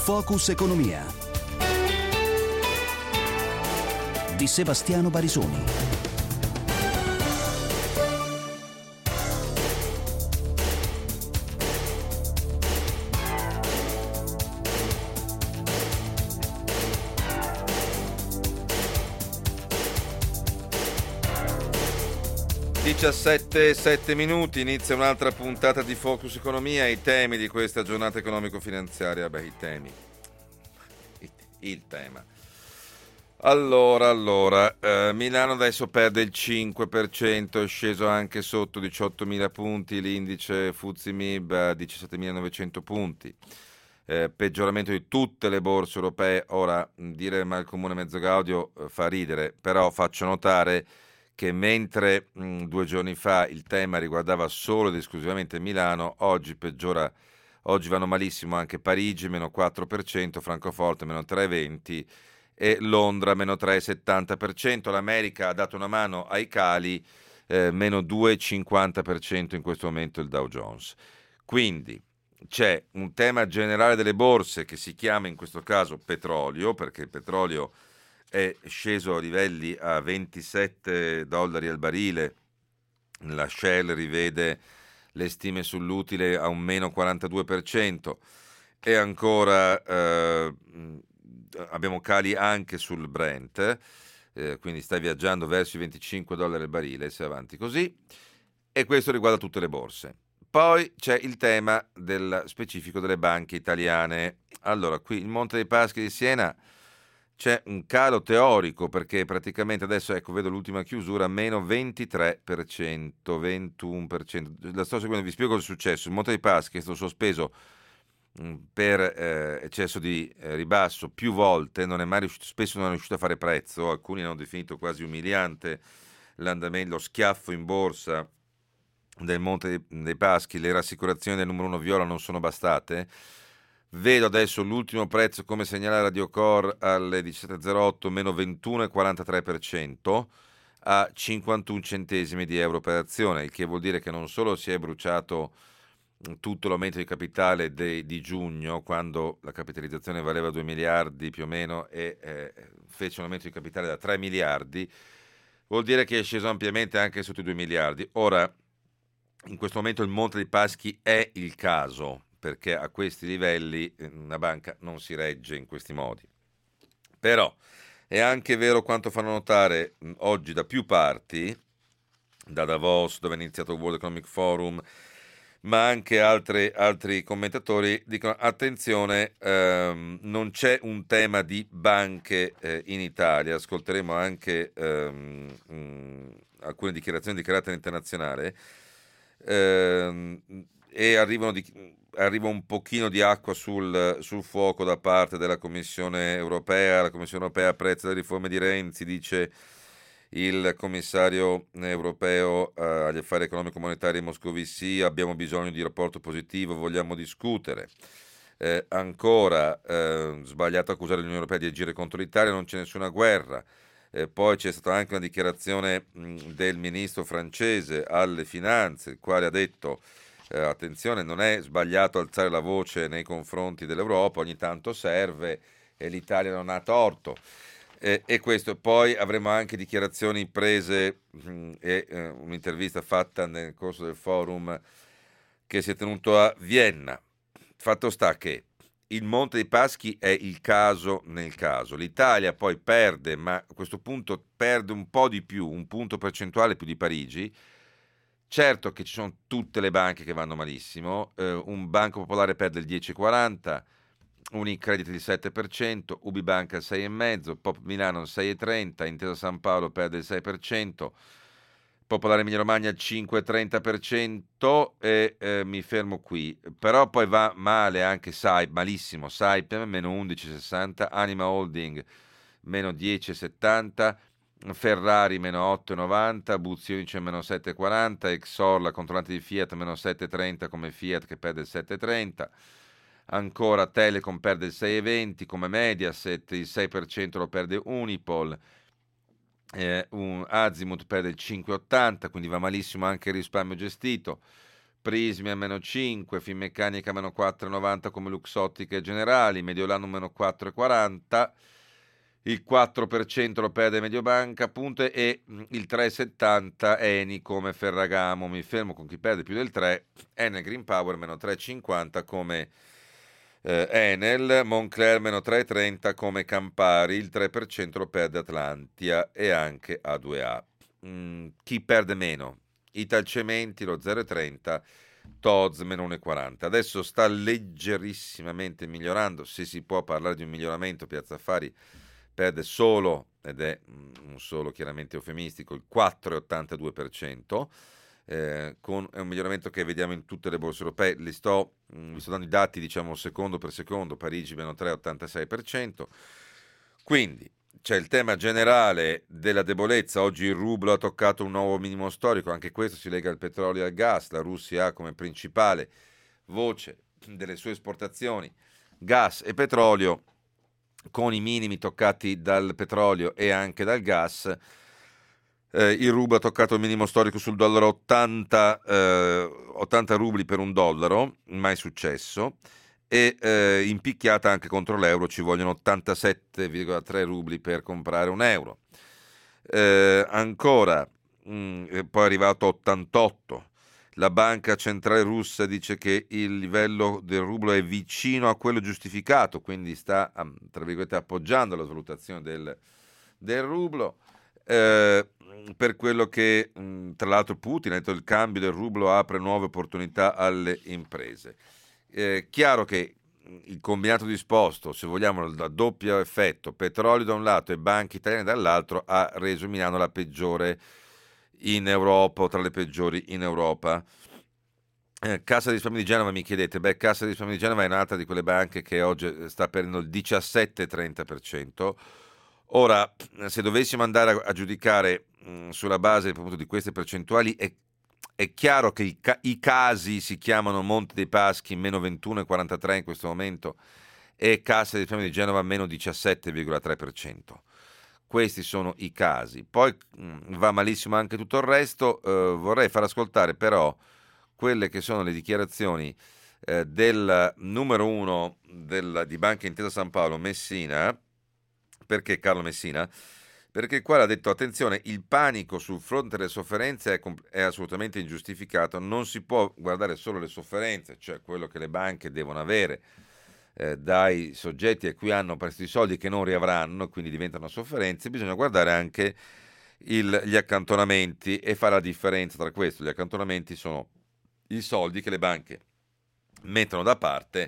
Focus Economia di Sebastiano Barisoni. Sette minuti, inizia un'altra puntata di Focus Economia. I temi di questa giornata economico-finanziaria, il tema. Allora, Milano adesso perde il 5%, è sceso anche sotto 18.000 punti, l'indice FTSE MIB a 17.900 punti. Peggioramento di tutte le borse europee. Ora, dire mal comune mezzo gaudio fa ridere, però faccio notare che mentre 2 giorni fa il tema riguardava solo ed esclusivamente Milano, oggi peggiora, oggi vanno malissimo anche Parigi, meno 4%, Francoforte, meno 3,20% e Londra, meno 3,70%. L'America ha dato una mano ai cali, meno 2,50% in questo momento il Dow Jones. Quindi c'è un tema generale delle borse che si chiama in questo caso petrolio, perché il petrolio è sceso a livelli a $27 al barile, la Shell rivede le stime sull'utile a un meno 42% e ancora abbiamo cali anche sul Brent, quindi sta viaggiando verso i $25 al barile se avanti così, e questo riguarda tutte le borse. Poi c'è il tema del specifico delle banche italiane. Allora, qui il Monte dei Paschi di Siena c'è un calo teorico perché praticamente adesso, ecco, vedo l'ultima chiusura, meno 23%, 21%. La sto seguendo, vi spiego cosa è successo. Il Monte dei Paschi è stato sospeso per eccesso di ribasso più volte, non è mai riuscito, spesso non è riuscito a fare prezzo, alcuni hanno definito quasi umiliante l'andamento, lo schiaffo in borsa del Monte dei Paschi, le rassicurazioni del numero 1 viola non sono bastate. Vedo adesso l'ultimo prezzo, come segnala Radio Core, alle 17.08, meno 21,43% a 51 centesimi di euro per azione, il che vuol dire che non solo si è bruciato tutto l'aumento di capitale di giugno, quando la capitalizzazione valeva 2 miliardi più o meno e fece un aumento di capitale da 3 miliardi, vuol dire che è sceso ampiamente anche sotto i 2 miliardi. Ora, in questo momento il Monte dei Paschi è il caso, perché a questi livelli una banca non si regge in questi modi. Però è anche vero quanto fanno notare oggi da più parti, da Davos, dove è iniziato il World Economic Forum, ma anche altri commentatori dicono attenzione, non c'è un tema di banche in Italia. Ascolteremo anche alcune dichiarazioni di carattere internazionale e arriva un pochino di acqua sul fuoco da parte della Commissione europea. La Commissione europea apprezza le riforme di Renzi, dice il commissario europeo agli affari economico-monetari Moscovici. Abbiamo bisogno di rapporto positivo, vogliamo discutere. Ancora sbagliato accusare l'Unione Europea di agire contro l'Italia, non c'è nessuna guerra. Poi c'è stata anche una dichiarazione del ministro francese alle finanze, il quale ha detto attenzione, non è sbagliato alzare la voce nei confronti dell'Europa, ogni tanto serve e l'Italia non ha torto. E questo, poi avremo anche dichiarazioni prese e un'intervista fatta nel corso del forum che si è tenuto a Vienna. Fatto sta che il Monte dei Paschi è il caso nel caso. L'Italia poi perde, ma a questo punto perde un po' di più, un punto percentuale più di Parigi. Certo che ci sono tutte le banche che vanno malissimo, un Banco Popolare perde il 10,40%, Unicredit il 7%, UbiBanca il 6,5%, Pop Milano il 6,30%, Intesa San Paolo perde il 6%, Popolare Emilia Romagna il 5,30% e mi fermo qui. Però poi va male anche malissimo Saipem, meno 11,60%, Anima Holding meno 10,70%, Ferrari meno 8,90%, Buzionice meno 7,40%, Exor, la controllante di Fiat, meno 7,30% come Fiat che perde il 7,30%, ancora Telecom perde il 6,20%, come Mediaset il 6% lo perde Unipol, Azimut perde il 5,80%, quindi va malissimo anche il risparmio gestito. Prismi a meno 5, Finmeccanica a meno 4,90 come Luxottica e Generali, Mediolano meno 4,40, il 4% lo perde Mediobanca appunto, e il 3,70 Eni come Ferragamo. Mi fermo con chi perde più del 3, Enel Green Power meno 3,50 come Enel, Moncler meno 3,30 come Campari, il 3% lo perde Atlantia e anche A2A. Chi perde meno? Italcementi lo 0,30, Tod's meno 1,40. Adesso sta leggerissimamente migliorando, se si può parlare di un miglioramento. Piazza Affari perde solo, ed è un solo chiaramente eufemistico, il 4,82%, è un miglioramento che vediamo in tutte le borse europee. Vi sto dando i dati, diciamo, secondo per secondo. Parigi meno 3,86%. Quindi c'è il tema generale della debolezza. Oggi il rublo ha toccato un nuovo minimo storico, anche questo si lega al petrolio e al gas. La Russia ha come principale voce delle sue esportazioni gas e petrolio, con i minimi toccati dal petrolio e anche dal gas. Il rublo ha toccato il minimo storico sul dollaro, 80 rubli per un dollaro, mai successo, e impicchiata anche contro l'euro, ci vogliono 87,3 rubli per comprare un euro. Ancora, poi è arrivato a 88. La banca centrale russa dice che il livello del rublo è vicino a quello giustificato, quindi sta, tra virgolette, appoggiando la svalutazione del rublo. Per quello che, tra l'altro, Putin ha detto che il cambio del rublo apre nuove opportunità alle imprese. Chiaro che il combinato disposto, se vogliamo, da doppio effetto, petrolio da un lato e banche italiane dall'altro, ha reso Milano la peggiore in Europa, o tra le peggiori in Europa. Cassa di risparmio di Genova, mi chiedete? Cassa di risparmio di Genova è un'altra di quelle banche che oggi sta perdendo il 17,30%. Ora, se dovessimo andare a giudicare sulla base appunto di queste percentuali, è chiaro che i casi si chiamano Monte dei Paschi meno 21,43 in questo momento e Cassa di risparmio di Genova meno 17,3%. Questi sono i casi. Poi va malissimo anche tutto il resto. Vorrei far ascoltare però quelle che sono le dichiarazioni del numero uno di Banca Intesa San Paolo, Messina. Perché Carlo Messina? Perché il quale ha detto: attenzione, il panico sul fronte delle sofferenze è assolutamente ingiustificato, non si può guardare solo le sofferenze, cioè quello che le banche devono avere dai soggetti a cui hanno prestato i soldi che non riavranno, quindi diventano sofferenze. Bisogna guardare anche gli accantonamenti e fare la differenza tra questo. Gli accantonamenti sono i soldi che le banche mettono da parte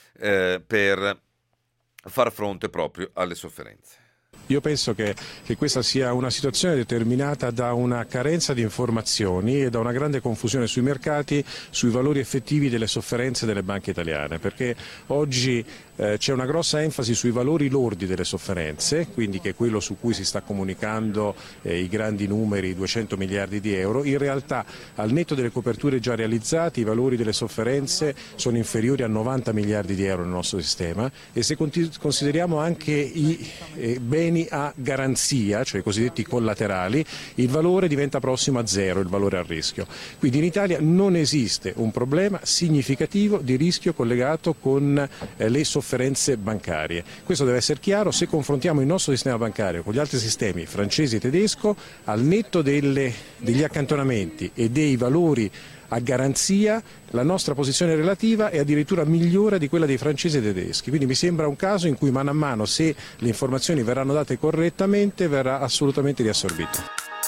per far fronte proprio alle sofferenze. Io penso che questa sia una situazione determinata da una carenza di informazioni e da una grande confusione sui mercati sui valori effettivi delle sofferenze delle banche italiane, perché oggi c'è una grossa enfasi sui valori lordi delle sofferenze, quindi che è quello su cui si sta comunicando i grandi numeri, 200 miliardi di euro. In realtà, al netto delle coperture già realizzate, i valori delle sofferenze sono inferiori a 90 miliardi di euro nel nostro sistema, e se consideriamo anche i beni a garanzia, cioè i cosiddetti collaterali, il valore diventa prossimo a zero, il valore a rischio. Quindi in Italia non esiste un problema significativo di rischio collegato con le sofferenze bancarie. Questo deve essere chiaro. Se confrontiamo il nostro sistema bancario con gli altri sistemi francesi e tedesco, al netto degli accantonamenti e dei valori a garanzia, la nostra posizione relativa è addirittura migliore di quella dei francesi e tedeschi. Quindi mi sembra un caso in cui mano a mano, se le informazioni verranno date correttamente, verrà assolutamente riassorbito.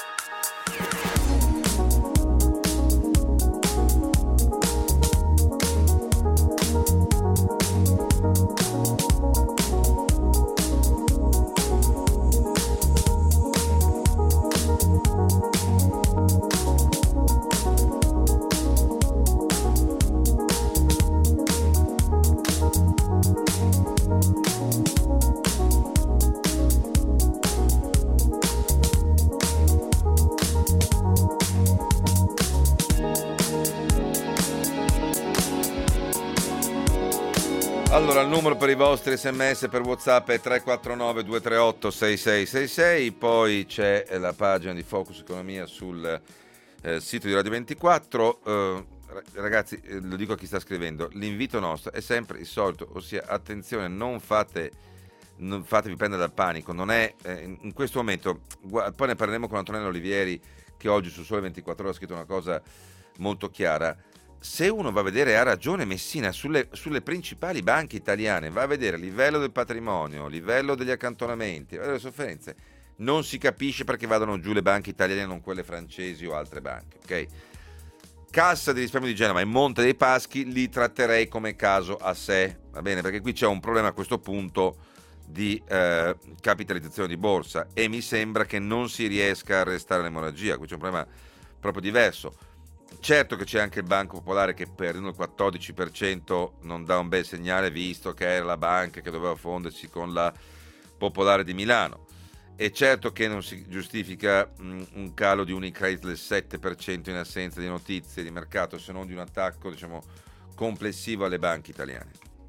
Allora, il numero per i vostri sms per WhatsApp è 349 238 6666, poi c'è la pagina di Focus Economia sul sito di Radio 24. Ragazzi, lo dico a chi sta scrivendo, l'invito nostro è sempre il solito, ossia attenzione, non fatevi prendere dal panico, non è in questo momento, poi ne parleremo con Antonello Olivieri, che oggi su Sole 24 Ore ha scritto una cosa molto chiara. Se uno va a vedere, ha ragione Messina, sulle principali banche italiane, va a vedere livello del patrimonio, livello degli accantonamenti, livello delle sofferenze, non si capisce perché vadano giù le banche italiane e non quelle francesi o altre banche, ok? Cassa di risparmio di Genova e Monte dei Paschi li tratterei come caso a sé, va bene? Perché qui c'è un problema a questo punto di capitalizzazione di borsa e mi sembra che non si riesca a arrestare l'emorragia. Qui c'è un problema proprio diverso. Certo che c'è anche il Banco Popolare che per il 14% non dà un bel segnale, visto che era la banca che doveva fondersi con la Popolare di Milano. E certo che non si giustifica un calo di Unicredit del 7% in assenza di notizie di mercato, se non di un attacco, diciamo, complessivo alle banche italiane.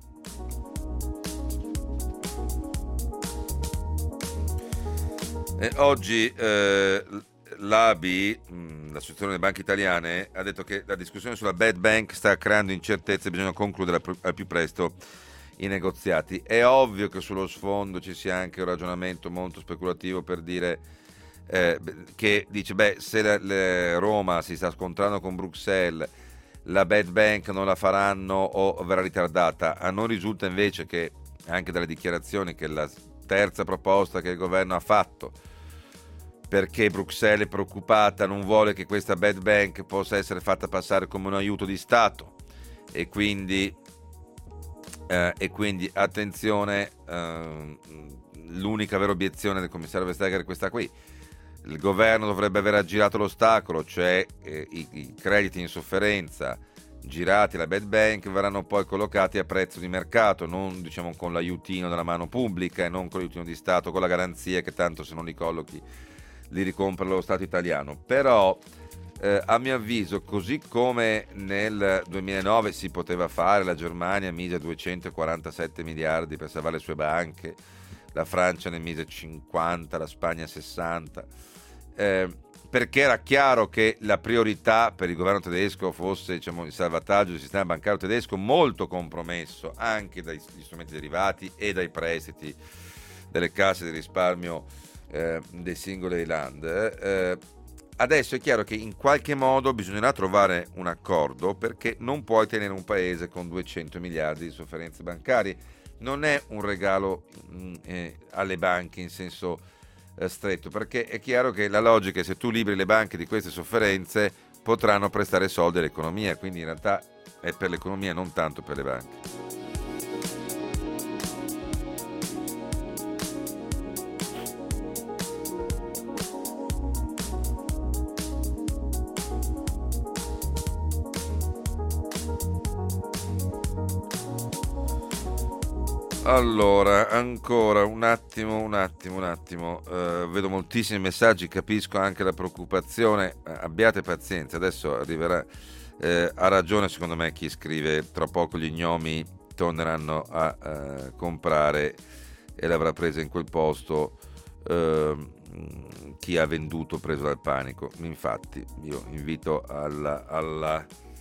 Oggi l'ABI, l'Associazione delle Banche Italiane, ha detto che la discussione sulla bad bank sta creando incertezze e bisogna concludere al più presto i negoziati. È ovvio che sullo sfondo ci sia anche un ragionamento molto speculativo per dire che dice, se Roma si sta scontrando con Bruxelles, la bad bank non la faranno o verrà ritardata. A noi risulta invece che, anche dalle dichiarazioni, che la terza proposta che il governo ha fatto, perché Bruxelles è preoccupata, non vuole che questa bad bank possa essere fatta passare come un aiuto di Stato, e quindi attenzione, l'unica vera obiezione del commissario Vestager è questa qui: il governo dovrebbe aver aggirato l'ostacolo, cioè i crediti in sofferenza girati alla bad bank verranno poi collocati a prezzo di mercato, non diciamo con l'aiutino della mano pubblica e non con l'aiutino di Stato, con la garanzia che tanto se non li collochi li ricompra lo Stato italiano. Però a mio avviso, così come nel 2009 si poteva fare, la Germania mise 247 miliardi per salvare le sue banche, la Francia ne mise 50, la Spagna 60, perché era chiaro che la priorità per il governo tedesco fosse, diciamo, il salvataggio del sistema bancario tedesco, molto compromesso anche dagli strumenti derivati e dai prestiti delle casse di risparmio dei singoli land. Adesso è chiaro che in qualche modo bisognerà trovare un accordo, perché non puoi tenere un paese con 200 miliardi di sofferenze bancarie. Non è un regalo alle banche in senso stretto, perché è chiaro che la logica è: se tu liberi le banche di queste sofferenze potranno prestare soldi all'economia, quindi in realtà è per l'economia, non tanto per le banche. Allora, ancora un attimo. Vedo moltissimi messaggi, capisco anche la preoccupazione. Abbiate pazienza, adesso arriverà. Ha ragione secondo me chi scrive: tra poco gli gnomi torneranno a comprare e l'avrà presa in quel posto chi ha venduto preso dal panico. Infatti io invito alla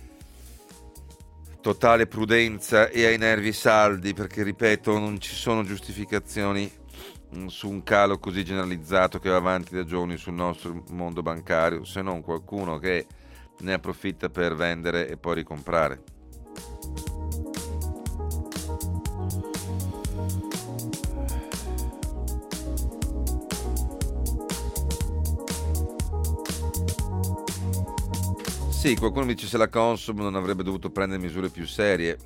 totale prudenza e ai nervi saldi, perché ripeto, non ci sono giustificazioni su un calo così generalizzato che va avanti da giorni sul nostro mondo bancario, se non qualcuno che ne approfitta per vendere e poi ricomprare. Sì, qualcuno mi dice se la Consum non avrebbe dovuto prendere misure più serie.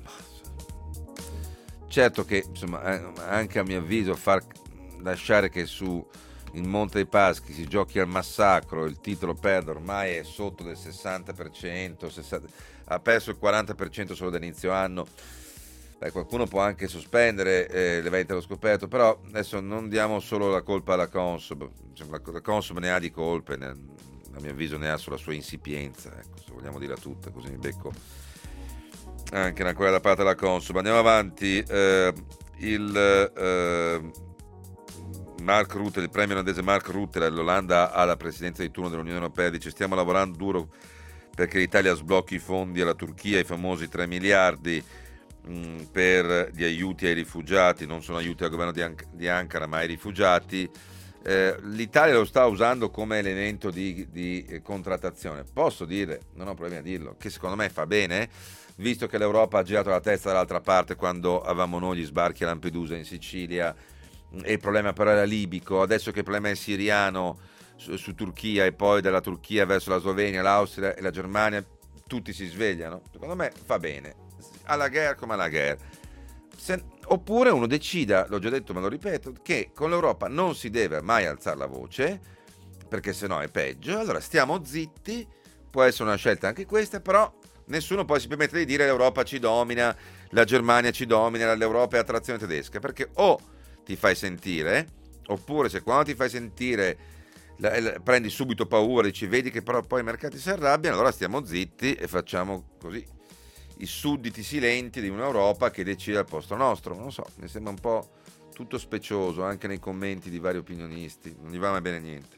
Certo che, insomma, anche a mio avviso, lasciare che su il Monte dei Paschi si giochi al massacro, il titolo perde, ormai è sotto del 60%, ha perso il 40% solo dall'inizio anno. Qualcuno può anche sospendere le vendite allo scoperto, però adesso non diamo solo la colpa alla Consum. La Consum ne ha di colpe, a mio avviso ne ha sulla sua insipienza, ecco, se vogliamo dirla tutta, così mi becco anche una quella da parte della Consum. Andiamo avanti. Mark Rutte, il premier olandese Mark Rutte, l'Olanda ha la presidenza di turno dell'Unione Europea, dice stiamo lavorando duro perché l'Italia sblocchi i fondi alla Turchia, i famosi 3 miliardi per gli aiuti ai rifugiati, non sono aiuti al governo di Ankara ma ai rifugiati. L'Italia lo sta usando come elemento di contrattazione. Posso dire, non ho problemi a dirlo, che secondo me fa bene, visto che l'Europa ha girato la testa dall'altra parte quando avevamo noi gli sbarchi a Lampedusa in Sicilia e il problema però era libico, adesso che il problema è siriano su Turchia e poi dalla Turchia verso la Slovenia, l'Austria e la Germania, tutti si svegliano. Secondo me fa bene, alla guerra come alla guerra. Oppure uno decida, l'ho già detto ma lo ripeto, che con l'Europa non si deve mai alzare la voce perché sennò è peggio, allora stiamo zitti, può essere una scelta anche questa, però nessuno poi si permette di dire l'Europa ci domina, la Germania ci domina, l'Europa è a trazione tedesca, perché o ti fai sentire, oppure se quando ti fai sentire prendi subito paura, dici vedi che però poi i mercati si arrabbiano, allora stiamo zitti e facciamo così i sudditi silenti di un'Europa che decide al posto nostro. Non so, mi sembra un po' tutto specioso anche nei commenti di vari opinionisti, non gli va mai bene niente.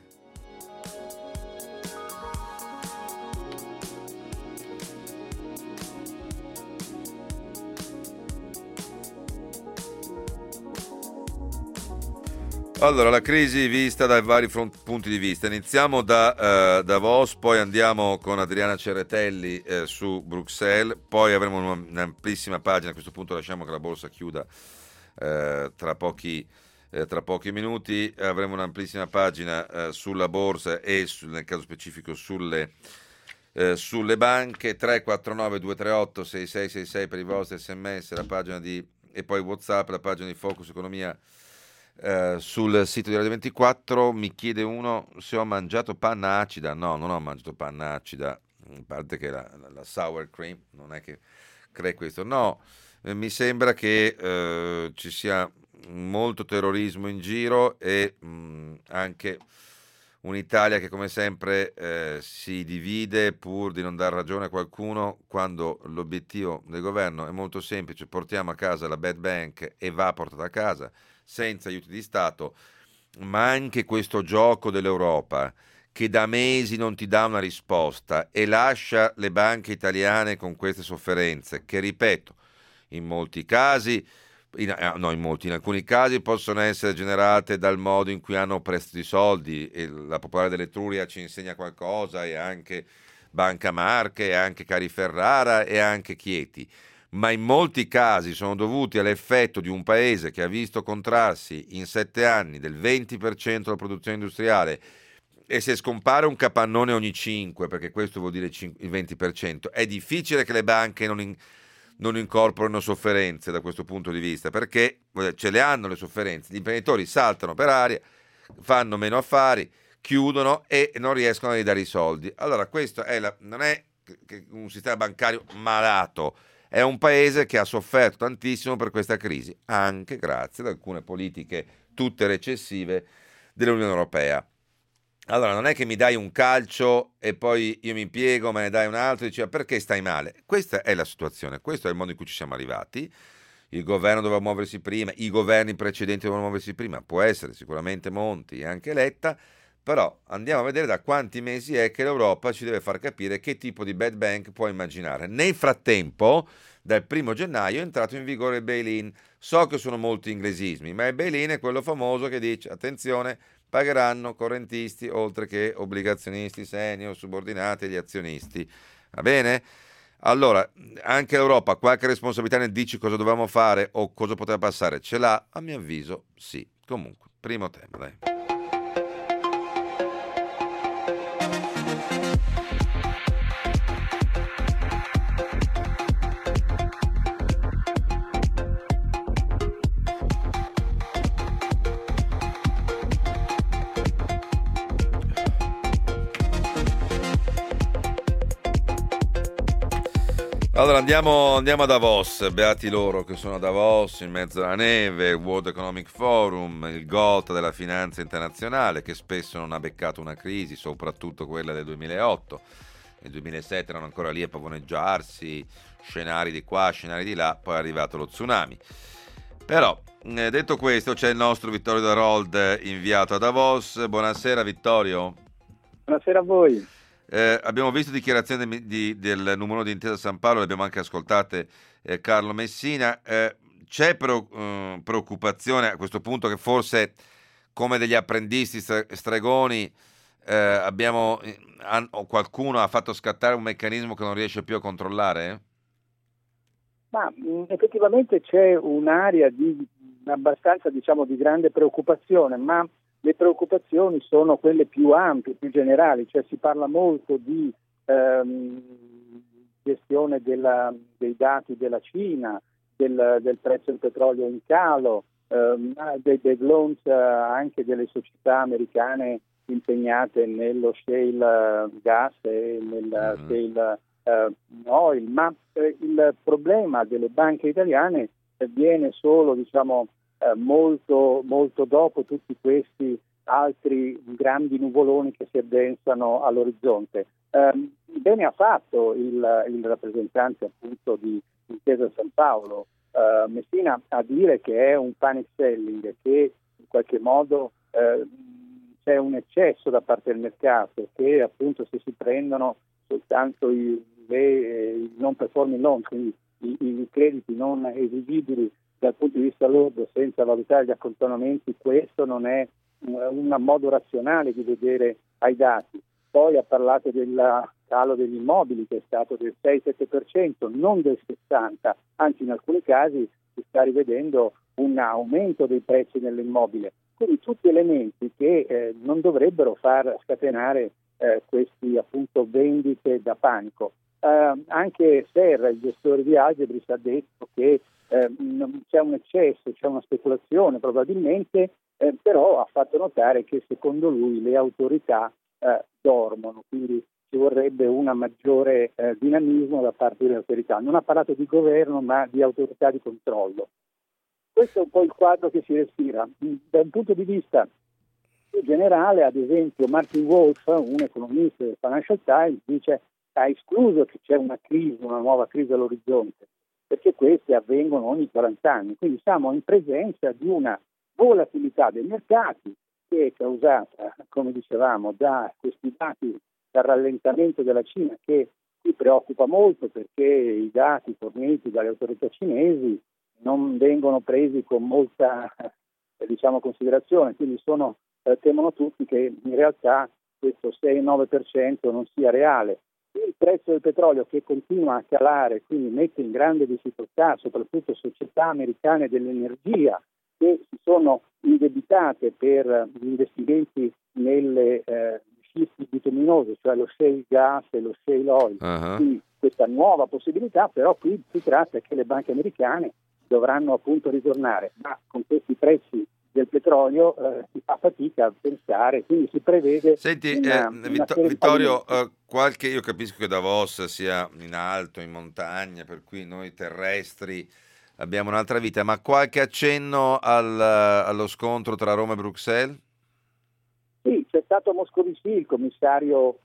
Allora, la crisi vista dai vari punti di vista. Iniziamo da Davos, poi andiamo con Adriana Ceretelli su Bruxelles, poi avremo un'amplissima pagina, a questo punto lasciamo che la borsa chiuda tra pochi minuti, avremo un'amplissima pagina sulla borsa e nel caso specifico sulle banche. 349 238 6666 per i vostri sms, la pagina e poi WhatsApp, la pagina di Focus Economia sul sito di Radio 24. Mi chiede uno se ho mangiato panna acida. No, non ho mangiato panna acida, a parte che la sour cream non è che crei questo. No, mi sembra che ci sia molto terrorismo in giro e anche un'Italia che come sempre si divide pur di non dar ragione a qualcuno, quando l'obiettivo del governo è molto semplice: portiamo a casa la bad bank e va portata a casa senza aiuti di Stato. Ma anche questo gioco dell'Europa che da mesi non ti dà una risposta e lascia le banche italiane con queste sofferenze che, ripeto, in alcuni casi possono essere generate dal modo in cui hanno prestato i soldi, e la Popolare dell'Etruria ci insegna qualcosa, e anche Banca Marche, e anche Cariferrara, e anche Chieti, ma in molti casi sono dovuti all'effetto di un paese che ha visto contrarsi in 7 anni del 20% la produzione industriale, e se scompare un capannone ogni 5, perché questo vuol dire il 20%, è difficile che le banche non incorporano sofferenze da questo punto di vista, perché ce le hanno le sofferenze, gli imprenditori saltano per aria, fanno meno affari, chiudono e non riescono a ridare i soldi. Allora questo non è un sistema bancario malato, è un paese che ha sofferto tantissimo per questa crisi, anche grazie ad alcune politiche tutte recessive dell'Unione Europea. Allora non è che mi dai un calcio e poi io mi impiego, me ne dai un altro e dici perché stai male? Questa è la situazione, questo è il modo in cui ci siamo arrivati. Il governo doveva muoversi prima, i governi precedenti dovevano muoversi prima, può essere sicuramente Monti e anche Letta, però andiamo a vedere da quanti mesi è che l'Europa ci deve far capire che tipo di bad bank può immaginare. Nel frattempo, dal 1 gennaio è entrato in vigore il bail-in. So che sono molti inglesismi, ma il bail-in è quello famoso che dice attenzione, pagheranno correntisti oltre che obbligazionisti senior, subordinati agli azionisti. Va bene? Allora, anche l'Europa qualche responsabilità nel dici cosa dovevamo fare o cosa poteva passare? Ce l'ha? A mio avviso sì. Comunque, primo tema, dai. Allora andiamo a Davos, beati loro che sono a Davos in mezzo alla neve, il World Economic Forum, il Gotha della finanza internazionale che spesso non ha beccato una crisi, soprattutto quella del 2008, nel 2007 erano ancora lì a pavoneggiarsi, scenari di qua, scenari di là, poi è arrivato lo tsunami. Però, detto questo, c'è il nostro Vittorio Darold inviato a Davos. Buonasera Vittorio. Buonasera a voi. Abbiamo visto dichiarazioni del numero di Intesa San Paolo, le abbiamo anche ascoltate Carlo Messina. C'è preoccupazione a questo punto che forse, come degli apprendisti stregoni, qualcuno ha fatto scattare un meccanismo che non riesce più a controllare? Ma effettivamente c'è un'area abbastanza, di grande preoccupazione, ma le preoccupazioni sono quelle più ampie, più generali, cioè si parla molto di gestione dei dati della Cina, del prezzo del petrolio in calo, dei loans anche delle società americane impegnate nello shale gas e nel shale oil, ma il problema delle banche italiane viene solo molto, molto dopo tutti questi altri grandi nuvoloni che si addensano all'orizzonte. Bene ha fatto il rappresentante appunto di Intesa San Paolo Messina a dire che è un panic selling, che in qualche modo c'è un eccesso da parte del mercato, che appunto se si prendono soltanto i non performing loan, quindi i crediti non esigibili dal punto di vista lordo senza valutare gli accantonamenti, questo non è un modo razionale di vedere ai dati. Poi ha parlato del calo degli immobili che è stato del 6-7%, non del 60%, anzi in alcuni casi si sta rivedendo un aumento dei prezzi nell'immobile. Quindi tutti elementi che non dovrebbero far scatenare questi appunto vendite da panico. Anche Serra, il gestore di Algebris, ha detto che c'è un eccesso, c'è una speculazione probabilmente, però ha fatto notare che secondo lui le autorità dormono, quindi ci vorrebbe un maggiore dinamismo da parte delle autorità. Non ha parlato di governo ma di autorità di controllo. Questo è un po' il quadro che si respira. Da un punto di vista più generale, ad esempio, Martin Wolf, un economista del Financial Times, ha escluso che c'è una nuova crisi all'orizzonte, perché queste avvengono ogni 40 anni. Quindi siamo in presenza di una volatilità dei mercati che è causata, come dicevamo, da questi dati, dal rallentamento della Cina, che ci preoccupa molto perché i dati forniti dalle autorità cinesi non vengono presi con molta considerazione, quindi temono tutti che in realtà questo 6-9% non sia reale. Il prezzo del petrolio che continua a calare, quindi mette in grande difficoltà soprattutto società americane dell'energia che si sono indebitate per gli investimenti nelle scisti bituminose, cioè lo shale gas e lo shale oil. Quindi questa nuova possibilità, però qui si tratta che le banche americane dovranno appunto ritornare, ma con questi prezzi del petrolio si fa fatica a pensare, quindi si prevede. Senti, Vittorio, io capisco che Davos sia in alto, in montagna, per cui noi terrestri abbiamo un'altra vita, ma qualche accenno allo scontro tra Roma e Bruxelles? Sì, c'è stato Moscovici, il commissario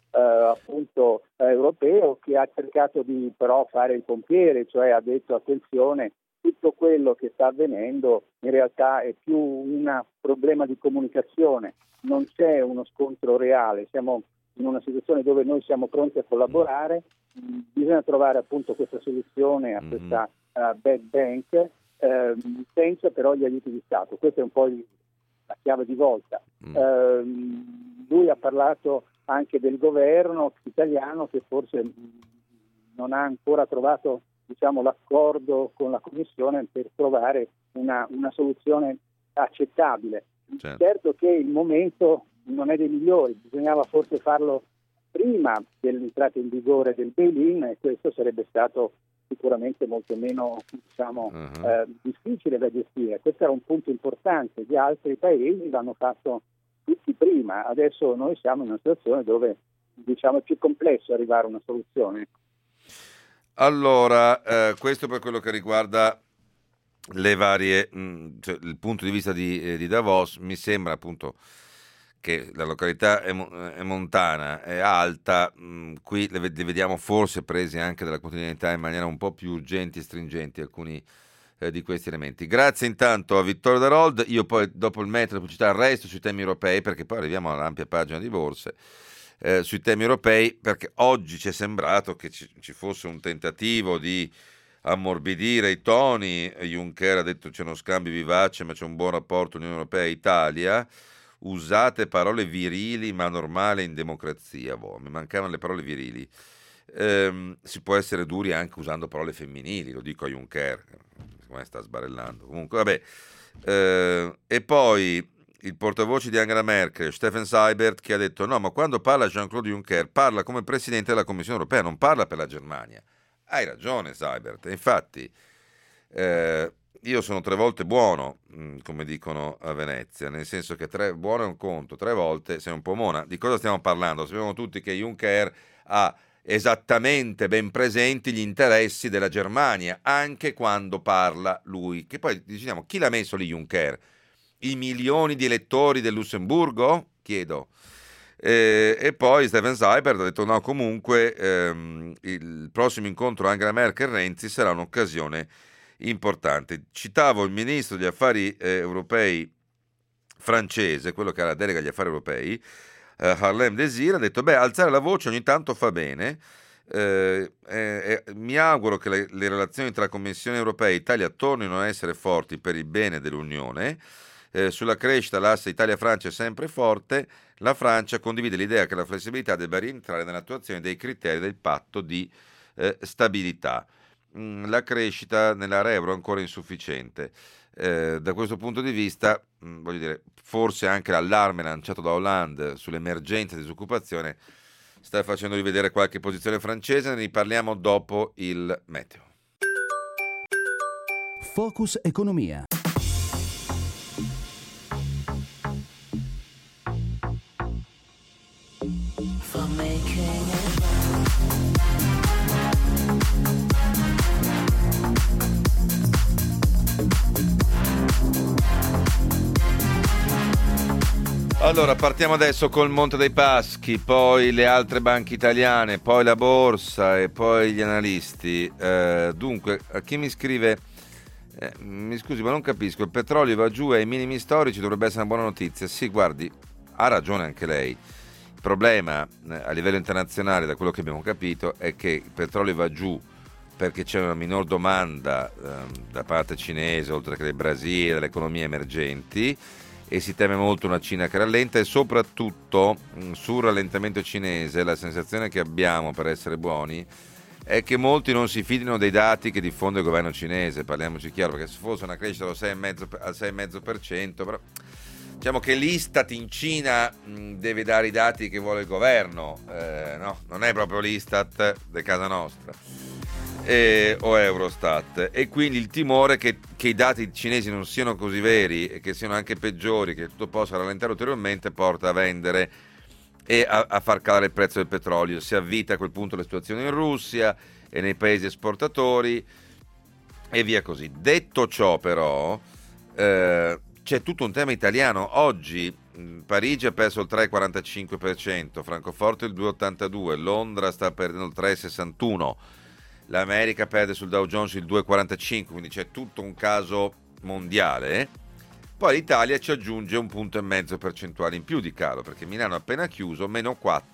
europeo, che ha cercato di però fare il pompiere, cioè ha detto attenzione, tutto quello che sta avvenendo in realtà è più un problema di comunicazione, non c'è uno scontro reale, siamo in una situazione dove noi siamo pronti a collaborare, bisogna trovare appunto questa soluzione a questa bad bank senza però gli aiuti di Stato, questa è un po' la chiave di volta. Lui ha parlato anche del governo italiano che forse non ha ancora trovato l'accordo con la Commissione per trovare una soluzione accettabile. Certo che il momento non è dei migliori, bisognava forse farlo prima dell'entrata in vigore del bail-in e questo sarebbe stato sicuramente molto meno difficile da gestire. Questo era un punto importante, gli altri paesi l'hanno fatto tutti prima, adesso noi siamo in una situazione dove è più complesso arrivare a una soluzione. Allora, questo per quello che riguarda le varie, il punto di vista di Davos, mi sembra appunto che la località è montana, è alta, qui le vediamo forse prese anche dalla quotidianità in maniera un po' più urgenti e stringenti alcuni di questi elementi. Grazie intanto a Vittorio Darold. Io poi dopo il metro di pubblicità resto sui temi europei, perché poi arriviamo all'ampia pagina di borse, sui temi europei, perché oggi ci è sembrato che ci fosse un tentativo di ammorbidire i toni. Juncker ha detto c'è uno scambio vivace ma c'è un buon rapporto Unione Europea-Italia. Usate parole virili ma normale in democrazia. Mi mancavano le parole virili. Si può essere duri anche usando parole femminili, lo dico a Juncker, come sta sbarellando. Comunque, vabbè. E poi il portavoce di Angela Merkel, Steffen Seibert, che ha detto no, ma quando parla Jean-Claude Juncker parla come presidente della Commissione Europea, non parla per la Germania. Hai ragione Seibert, infatti io sono 3 volte buono, come dicono a Venezia, nel senso che buono è un conto, 3 volte sei un po' mona. Di cosa stiamo parlando? Sappiamo tutti che Juncker ha esattamente ben presenti gli interessi della Germania, anche quando parla lui. Che poi diciamo, chi l'ha messo lì Juncker? I milioni di elettori del Lussemburgo? Chiedo. E poi Steffen Seibert ha detto no, comunque il prossimo incontro Angela Merkel-Renzi sarà un'occasione importante. Citavo il ministro degli affari europei francese, quello che ha la delega agli affari europei, Harlem Désir, ha detto alzare la voce ogni tanto fa bene. Mi auguro che le relazioni tra Commissione europea e Italia tornino a essere forti per il bene dell'Unione. Sulla crescita l'asse Italia-Francia è sempre forte. La Francia condivide l'idea che la flessibilità debba rientrare nell'attuazione dei criteri del patto di stabilità. La crescita nell'area euro è ancora insufficiente. Da questo punto di vista, voglio dire, forse anche l'allarme lanciato da Hollande sull'emergenza di disoccupazione sta facendo rivedere qualche posizione francese. Ne riparliamo dopo il meteo. Focus Economia. Allora, partiamo adesso col Monte dei Paschi, poi le altre banche italiane, poi la borsa e poi gli analisti. Dunque, a chi mi scrive, mi scusi ma non capisco, il petrolio va giù ai minimi storici, dovrebbe essere una buona notizia. Sì, guardi, ha ragione anche lei. Il problema a livello internazionale, da quello che abbiamo capito, è che il petrolio va giù perché c'è una minor domanda da parte cinese, oltre che del Brasile, delle economie emergenti, e si teme molto una Cina che rallenta, e soprattutto sul rallentamento cinese la sensazione che abbiamo, per essere buoni, è che molti non si fidino dei dati che diffonde il governo cinese. Parliamoci chiaro, perché se fosse una crescita al 6,5%, però diciamo che l'Istat in Cina deve dare i dati che vuole il governo, no, non è proprio l'Istat di casa nostra. O Eurostat, e quindi il timore che i dati cinesi non siano così veri e che siano anche peggiori, che tutto possa rallentare ulteriormente, porta a vendere e a far calare il prezzo del petrolio. Si avvita a quel punto la situazione in Russia e nei paesi esportatori e via così. Detto ciò, però, c'è tutto un tema italiano. Oggi Parigi ha perso il 3,45%, Francoforte il 2,82%, Londra sta perdendo il 3,61%, l'America perde sul Dow Jones il 2,45%, quindi c'è tutto un caso mondiale. Poi l'Italia ci aggiunge 1,5 punti percentuali in più di calo, perché Milano ha appena chiuso, meno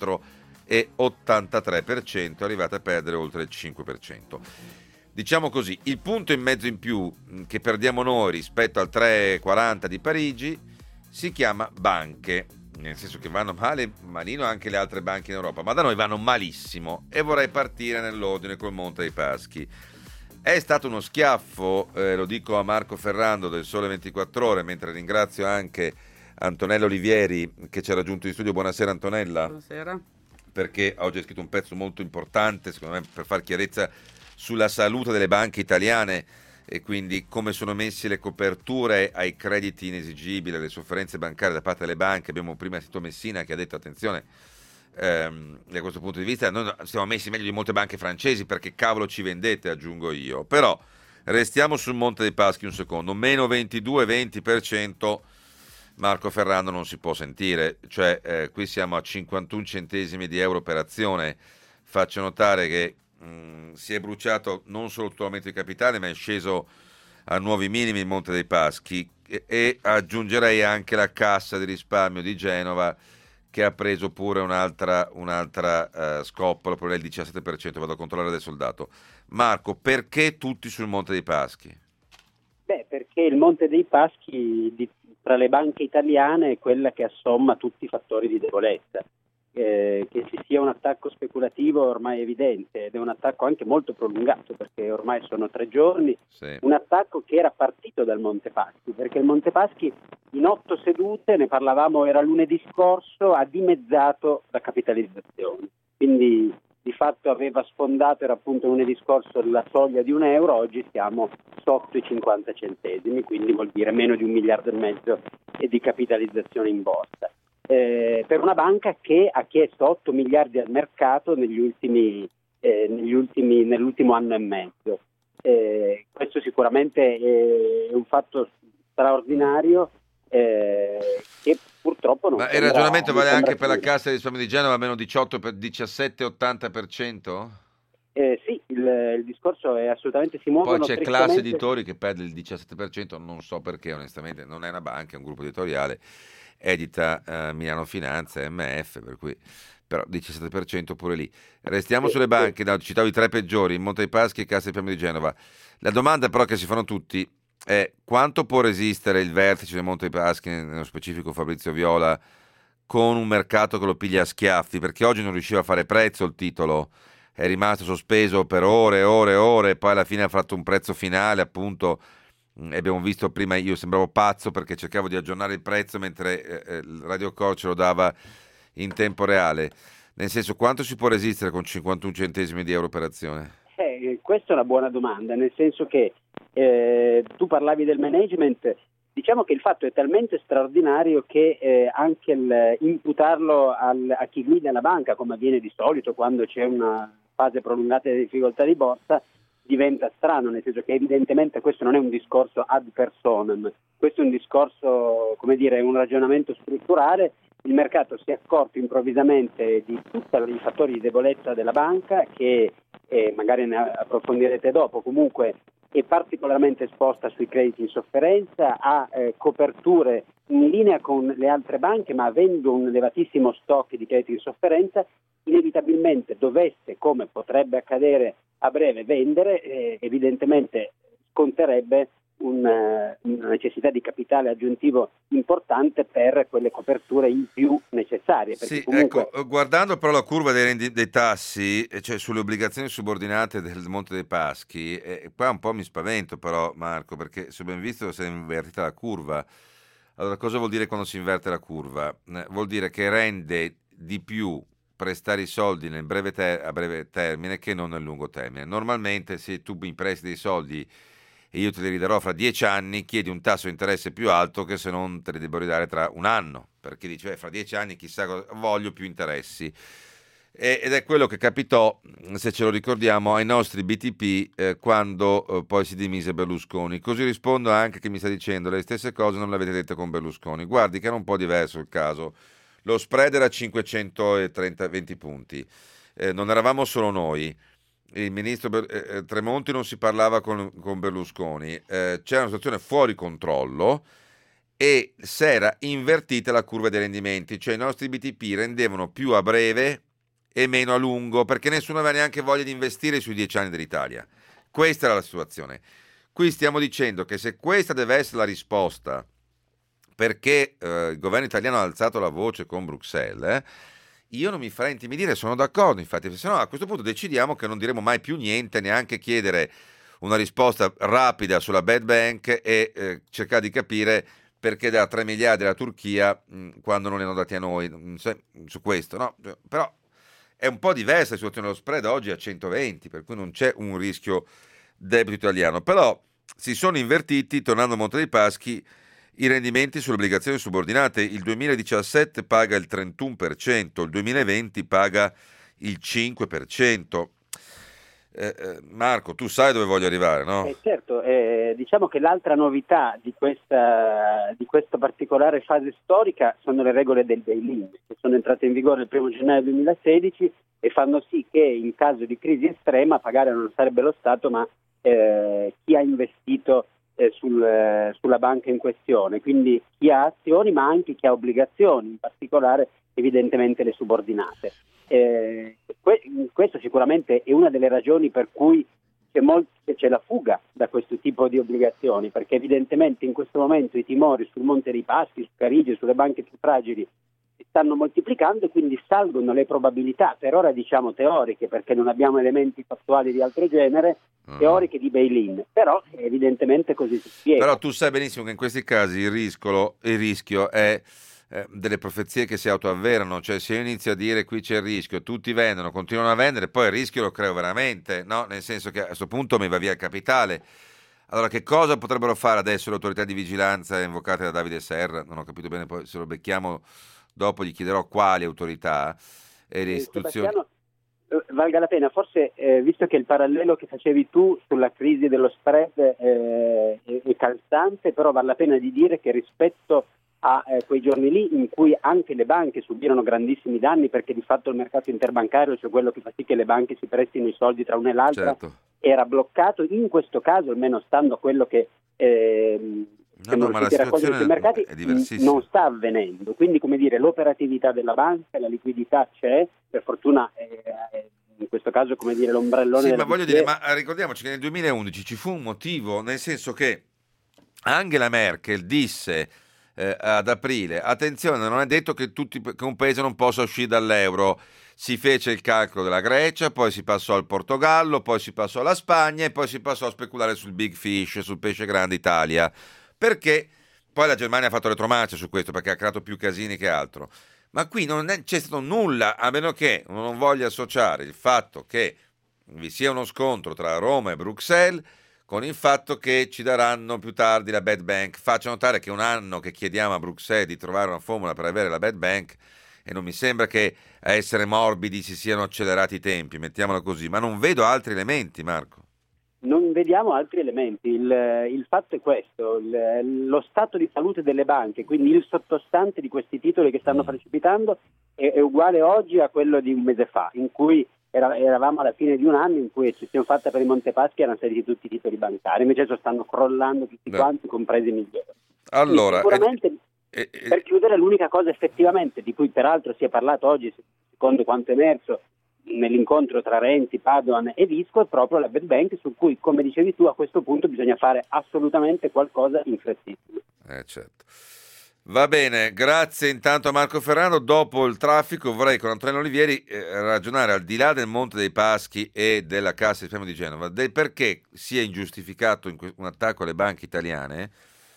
4,83%, è arrivata a perdere oltre il 5%. Diciamo così, il punto e mezzo in più che perdiamo noi rispetto al 3,40 di Parigi si chiama banche, nel senso che vanno male, malino anche le altre banche in Europa, ma da noi vanno malissimo, e vorrei partire nell'ordine col Monte dei Paschi. È stato uno schiaffo, lo dico a Marco Ferrando del Sole 24 Ore, mentre ringrazio anche Antonella Olivieri che ci ha raggiunto in studio. Buonasera Antonella. Buonasera. Perché oggi ha scritto un pezzo molto importante, secondo me, per far chiarezza sulla salute delle banche italiane e quindi come sono messi le coperture ai crediti inesigibili, alle sofferenze bancarie da parte delle banche. Abbiamo prima Tito Messina che ha detto attenzione, da questo punto di vista noi siamo messi meglio di molte banche francesi, perché cavolo ci vendete, aggiungo io. Però restiamo sul Monte dei Paschi un secondo, meno 22-20%. Marco Ferrando non si può sentire, cioè qui siamo a 51 centesimi di euro per azione. Faccio notare che si è bruciato non solo tutto l'aumento di capitale, ma è sceso a nuovi minimi il Monte dei Paschi, e aggiungerei anche la Cassa di risparmio di Genova, che ha preso pure un'altra scoppola, pure il 17%, vado a controllare adesso il dato. Marco, perché tutti sul Monte dei Paschi? Perché il Monte dei Paschi tra le banche italiane è quella che assomma tutti i fattori di debolezza. Che ci sia un attacco speculativo ormai è evidente, ed è un attacco anche molto prolungato, perché ormai sono 3 giorni, Sì. Un attacco che era partito dal Monte Paschi, perché il Monte Paschi in 8 sedute, ne parlavamo, era lunedì scorso, ha dimezzato la capitalizzazione, quindi di fatto aveva sfondato, era appunto lunedì scorso, la soglia di €1, oggi siamo sotto i 50 centesimi, quindi vuol dire meno di 1,5 miliardi di capitalizzazione in borsa. Per una banca che ha chiesto 8 miliardi al mercato nell'ultimo anno e mezzo. Questo sicuramente è un fatto straordinario che purtroppo non. Ma il ragionamento vale anche per la Cassa di risparmio di Genova, meno 18 per 17-80%? Sì, il discorso è assolutamente, si muovono. Poi c'è Classe Editori che perde il 17%, non so perché, onestamente, non è una banca, è un gruppo editoriale, edita Milano Finanza, MF, per cui però 17% pure lì. Restiamo sulle banche, citavo i 3 peggiori, Monte dei Paschi e Cassa di risparmio di Genova. La domanda però che si fanno tutti è: quanto può resistere il vertice del Monte dei Paschi, nello specifico Fabrizio Viola, con un mercato che lo piglia a schiaffi? Perché oggi non riusciva a fare prezzo il titolo, è rimasto sospeso per ore e ore e ore, poi alla fine ha fatto un prezzo finale, appunto. Abbiamo visto prima, io sembravo pazzo perché cercavo di aggiornare il prezzo mentre il Radio Core ce lo dava in tempo reale. Nel senso, quanto si può resistere con 51 centesimi di euro per azione? Questa è una buona domanda, nel senso che tu parlavi del management. Diciamo che il fatto è talmente straordinario che anche imputarlo a chi guida la banca, come avviene di solito quando c'è una fase prolungata di difficoltà di borsa, diventa strano, nel senso che evidentemente questo non è un discorso ad personam, questo è un discorso, come dire, un ragionamento strutturale. Il mercato si è accorto improvvisamente di tutti i fattori di debolezza della banca, che magari ne approfondirete dopo, comunque è particolarmente esposta sui crediti in sofferenza, ha coperture in linea con le altre banche, ma avendo un elevatissimo stock di crediti in sofferenza, inevitabilmente dovesse, come potrebbe accadere a breve, vendere, evidentemente sconterebbe una necessità di capitale aggiuntivo importante per quelle coperture in più necessarie. Sì, comunque... ecco, guardando però la curva dei tassi, cioè sulle obbligazioni subordinate del Monte dei Paschi, qua un po' mi spavento però, Marco, perché se ben visto si è invertita la curva. Allora, cosa vuol dire quando si inverte la curva? Vuol dire che rende di più prestare i soldi a breve termine che non nel lungo termine. Normalmente, se tu mi presti dei soldi e io te li ridarò fra 10 anni, chiedi un tasso di interesse più alto che se non te li devo ridare tra un anno, perché dici fra 10 anni chissà cosa, voglio più interessi. Ed è quello che capitò, se ce lo ricordiamo, ai nostri BTP quando poi si dimise Berlusconi. Così rispondo anche che mi sta dicendo le stesse cose non le avete dette con Berlusconi. Guardi che era un po' diverso il caso. Lo spread era 520 punti. Non eravamo solo noi. Il ministro Tremonti non si parlava con Berlusconi. C'era una situazione fuori controllo e si era invertita la curva dei rendimenti. Cioè i nostri BTP rendevano più a breve e meno a lungo, perché nessuno aveva neanche voglia di investire sui 10 anni dell'Italia. Questa era la situazione. Qui stiamo dicendo che se questa deve essere la risposta, perché il governo italiano ha alzato la voce con Bruxelles, io non mi farei intimidire, sono d'accordo, infatti, se no a questo punto decidiamo che non diremo mai più niente, neanche chiedere una risposta rapida sulla bad bank e cercare di capire perché dà 3 miliardi alla Turchia quando non li hanno dati a noi, su questo, no? Però è un po' diversa la situazione, lo spread oggi è a 120, per cui non c'è un rischio debito italiano, però si sono invertiti, tornando a Monte dei Paschi, i rendimenti sulle obbligazioni subordinate. Il 2017 paga il 31%, il 2020 paga il 5%. Marco, tu sai dove voglio arrivare, no? Certo, diciamo che l'altra novità di questa particolare fase storica sono le regole del bail-in, che sono entrate in vigore il 1 gennaio 2016 e fanno sì che in caso di crisi estrema pagare non sarebbe lo Stato, ma chi ha investito sulla banca in questione, quindi chi ha azioni ma anche chi ha obbligazioni, in particolare evidentemente le subordinate. Questo sicuramente è una delle ragioni per cui c'è la fuga da questo tipo di obbligazioni, perché evidentemente in questo momento i timori sul Monte dei Paschi, su Carige, sulle banche più fragili si stanno moltiplicando e quindi salgono le probabilità, per ora diciamo teoriche perché non abbiamo elementi fattuali di altro genere, teoriche di bail-in, però evidentemente così si spiega. Però tu sai benissimo che in questi casi il rischio è delle profezie che si autoavverano, cioè se io inizio a dire qui c'è il rischio, tutti vendono, continuano a vendere, poi il rischio lo creo veramente, no? Nel senso che a questo punto mi va via il capitale. Allora che cosa potrebbero fare adesso le autorità di vigilanza invocate da Davide Serra? Non ho capito bene, poi se lo becchiamo dopo gli chiederò quali autorità e le istituzioni. Valga la pena, forse visto che il parallelo che facevi tu sulla crisi dello spread è calzante, però vale la pena di dire che rispetto a quei giorni lì in cui anche le banche subirono grandissimi danni, perché di fatto il mercato interbancario, cioè quello che fa sì che le banche si prestino i soldi tra una e l'altra, certo, era bloccato, in questo caso almeno stando a quello che ma la situazione sui mercati è diversissima. non sta avvenendo, quindi come dire l'operatività della banca, la liquidità c'è, per fortuna in questo caso come dire l'ombrellone sì, della ma voglio BCE. dire, ma ricordiamoci che nel 2011 ci fu un motivo, nel senso che Angela Merkel disse ad aprile, attenzione, non è detto che un paese non possa uscire dall'euro. Si fece il calcolo della Grecia, poi si passò al Portogallo, poi si passò alla Spagna e poi si passò a speculare sul big fish, sul pesce grande Italia, perché poi la Germania ha fatto retromarcia su questo perché ha creato più casini che altro. Ma qui c'è stato nulla, a meno che uno non voglia associare il fatto che vi sia uno scontro tra Roma e Bruxelles con il fatto che ci daranno più tardi la bad bank. Faccio notare che è un anno che chiediamo a Bruxelles di trovare una formula per avere la bad bank e non mi sembra che a essere morbidi si siano accelerati i tempi, mettiamola così, ma non vedo altri elementi, Marco. Non vediamo altri elementi, il fatto è questo, lo stato di salute delle banche, quindi il sottostante di questi titoli che stanno precipitando è uguale oggi a quello di un mese fa, in cui eravamo alla fine di un anno in cui eccezione fatta per i Montepaschi erano saliti tutti i titoli bancari, invece adesso stanno crollando tutti quanti, compresi i migliori. Allora, sicuramente per chiudere l'unica cosa effettivamente di cui peraltro si è parlato oggi, secondo quanto emerso nell'incontro tra Renzi, Padoan e Visco, è proprio la bad bank, su cui, come dicevi tu, a questo punto bisogna fare assolutamente qualcosa in frettissimo. Certo. Va bene, grazie intanto a Marco Ferrando. Dopo il traffico vorrei con Antonio Olivieri ragionare al di là del Monte dei Paschi e della Cassa di Risparmio di Genova del perché sia ingiustificato un attacco alle banche italiane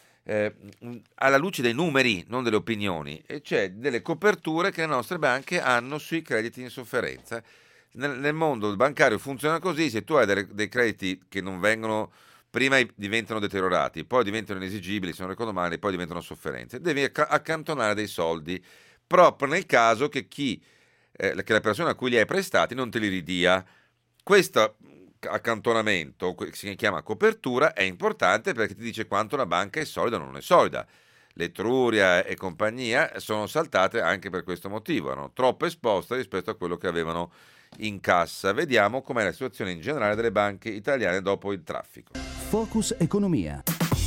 alla luce dei numeri, non delle opinioni, e cioè delle coperture che le nostre banche hanno sui crediti in sofferenza. Nel mondo bancario funziona così: se tu hai dei crediti che non vengono, prima diventano deteriorati, poi diventano inesigibili, sono condomani, poi diventano sofferenze, devi accantonare dei soldi proprio nel caso che che la persona a cui li hai prestati non te li ridia. Questo accantonamento, che si chiama copertura, è importante perché ti dice quanto una banca è solida o non è solida. L'Etruria e compagnia sono saltate anche per questo motivo, erano troppo esposte rispetto a quello che avevano in cassa. Vediamo com'è la situazione in generale delle banche italiane dopo il traffico. Focus Economia.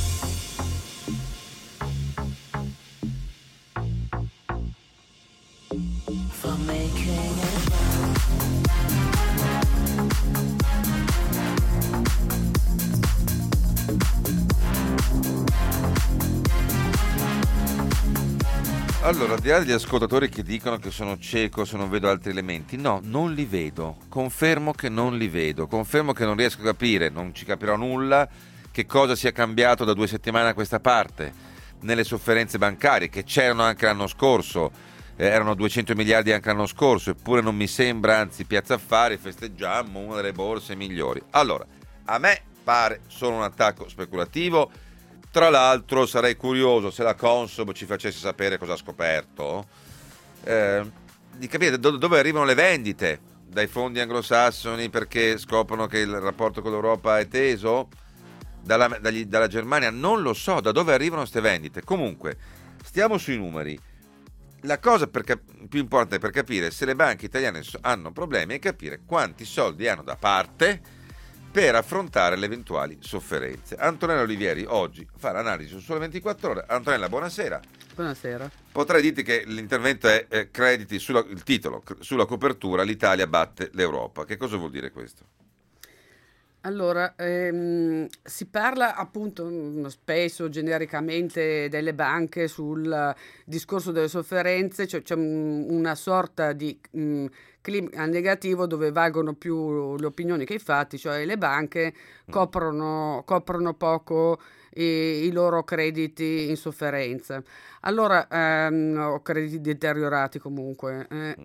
Allora, al di là degli ascoltatori che dicono che sono cieco se non vedo altri elementi, no, non li vedo, confermo che non li vedo, confermo che non riesco a capire, non ci capirò nulla, che cosa sia cambiato da 2 settimane a questa parte nelle sofferenze bancarie, che c'erano anche l'anno scorso, erano 200 miliardi anche l'anno scorso, eppure non mi sembra, anzi Piazza Affari festeggiamo una delle borse migliori. Allora, a me pare solo un attacco speculativo. Tra l'altro sarei curioso se la Consob ci facesse sapere cosa ha scoperto, di capire dove arrivano le vendite dai fondi anglosassoni, perché scoprono che il rapporto con l'Europa è teso, dalla Germania, non lo so, da dove arrivano queste vendite. Comunque, stiamo sui numeri. La cosa più importante per capire se le banche italiane hanno problemi è capire quanti soldi hanno da parte per affrontare le eventuali sofferenze. Antonella Olivieri oggi fa l'analisi su Sole 24 Ore. Antonella, buonasera. Buonasera. Potrei dirti che l'intervento è crediti il titolo, sulla copertura l'Italia batte l'Europa. Che cosa vuol dire questo? Allora, si parla appunto spesso genericamente delle banche sul discorso delle sofferenze, cioè c'è una sorta di clima negativo dove valgono più le opinioni che i fatti, cioè le banche coprono poco i loro crediti in sofferenza. Allora, o crediti deteriorati comunque.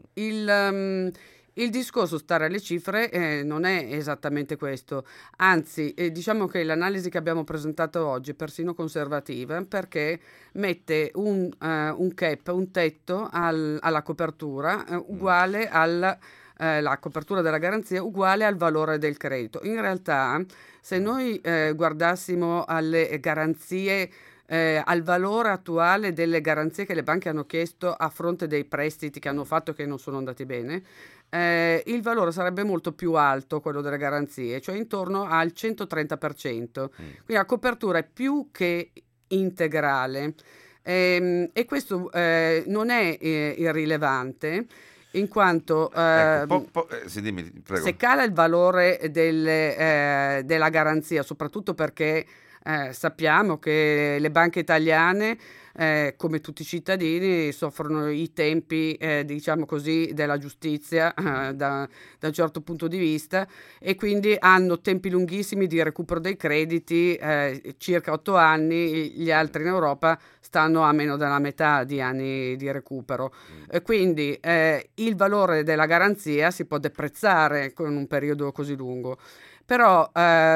Il discorso stare alle cifre non è esattamente questo, anzi diciamo che l'analisi che abbiamo presentato oggi è persino conservativa perché mette un cap, un tetto alla copertura uguale la copertura della garanzia uguale al valore del credito. In realtà se noi guardassimo alle garanzie al valore attuale delle garanzie che le banche hanno chiesto a fronte dei prestiti che hanno fatto che non sono andati bene, il valore sarebbe molto più alto, quello delle garanzie, cioè intorno al 130%. Quindi la copertura è più che integrale e questo non è irrilevante. In quanto sì, dimmi, prego. Se cala il valore della garanzia, soprattutto perché sappiamo che le banche italiane, come tutti i cittadini, soffrono i tempi, diciamo così, della giustizia da un certo punto di vista e quindi hanno tempi lunghissimi di recupero dei crediti, circa 8 anni, gli altri in Europa stanno a meno della metà di anni di recupero. Quindi il valore della garanzia si può deprezzare con un periodo così lungo. Però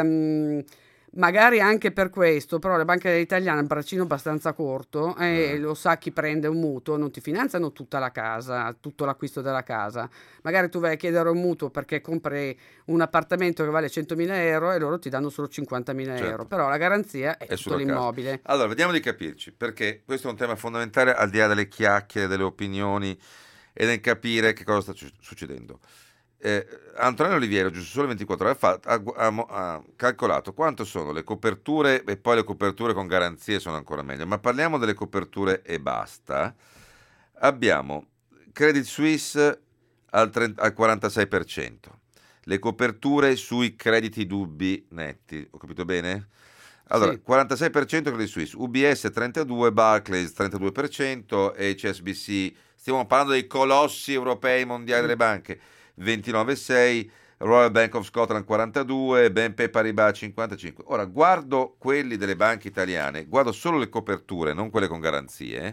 magari anche per questo, però le banche italiane hanno un braccino abbastanza corto e lo sa chi prende un mutuo, non ti finanziano tutta la casa, tutto l'acquisto della casa. Magari tu vai a chiedere un mutuo perché compri un appartamento che vale 100.000 euro e loro ti danno solo 50.000 euro, però la garanzia è tutto l'immobile. Casa. Allora, vediamo di capirci, perché questo è un tema fondamentale al di là delle chiacchiere, delle opinioni e nel capire che cosa sta succedendo. Antonella Olivieri, giusto Sole 24 Ore, ha calcolato quanto sono le coperture, e poi le coperture con garanzie sono ancora meglio, ma parliamo delle coperture e basta. Abbiamo Credit Suisse al 46%, le coperture sui crediti dubbi netti, ho capito bene? Allora, sì. 46% Credit Suisse, UBS 32%, Barclays 32% e HSBC, stiamo parlando dei colossi europei mondiali delle banche, 29,6%, Royal Bank of Scotland 42%, BNP Paribas 55%. Ora guardo quelli delle banche italiane, guardo solo le coperture, non quelle con garanzie,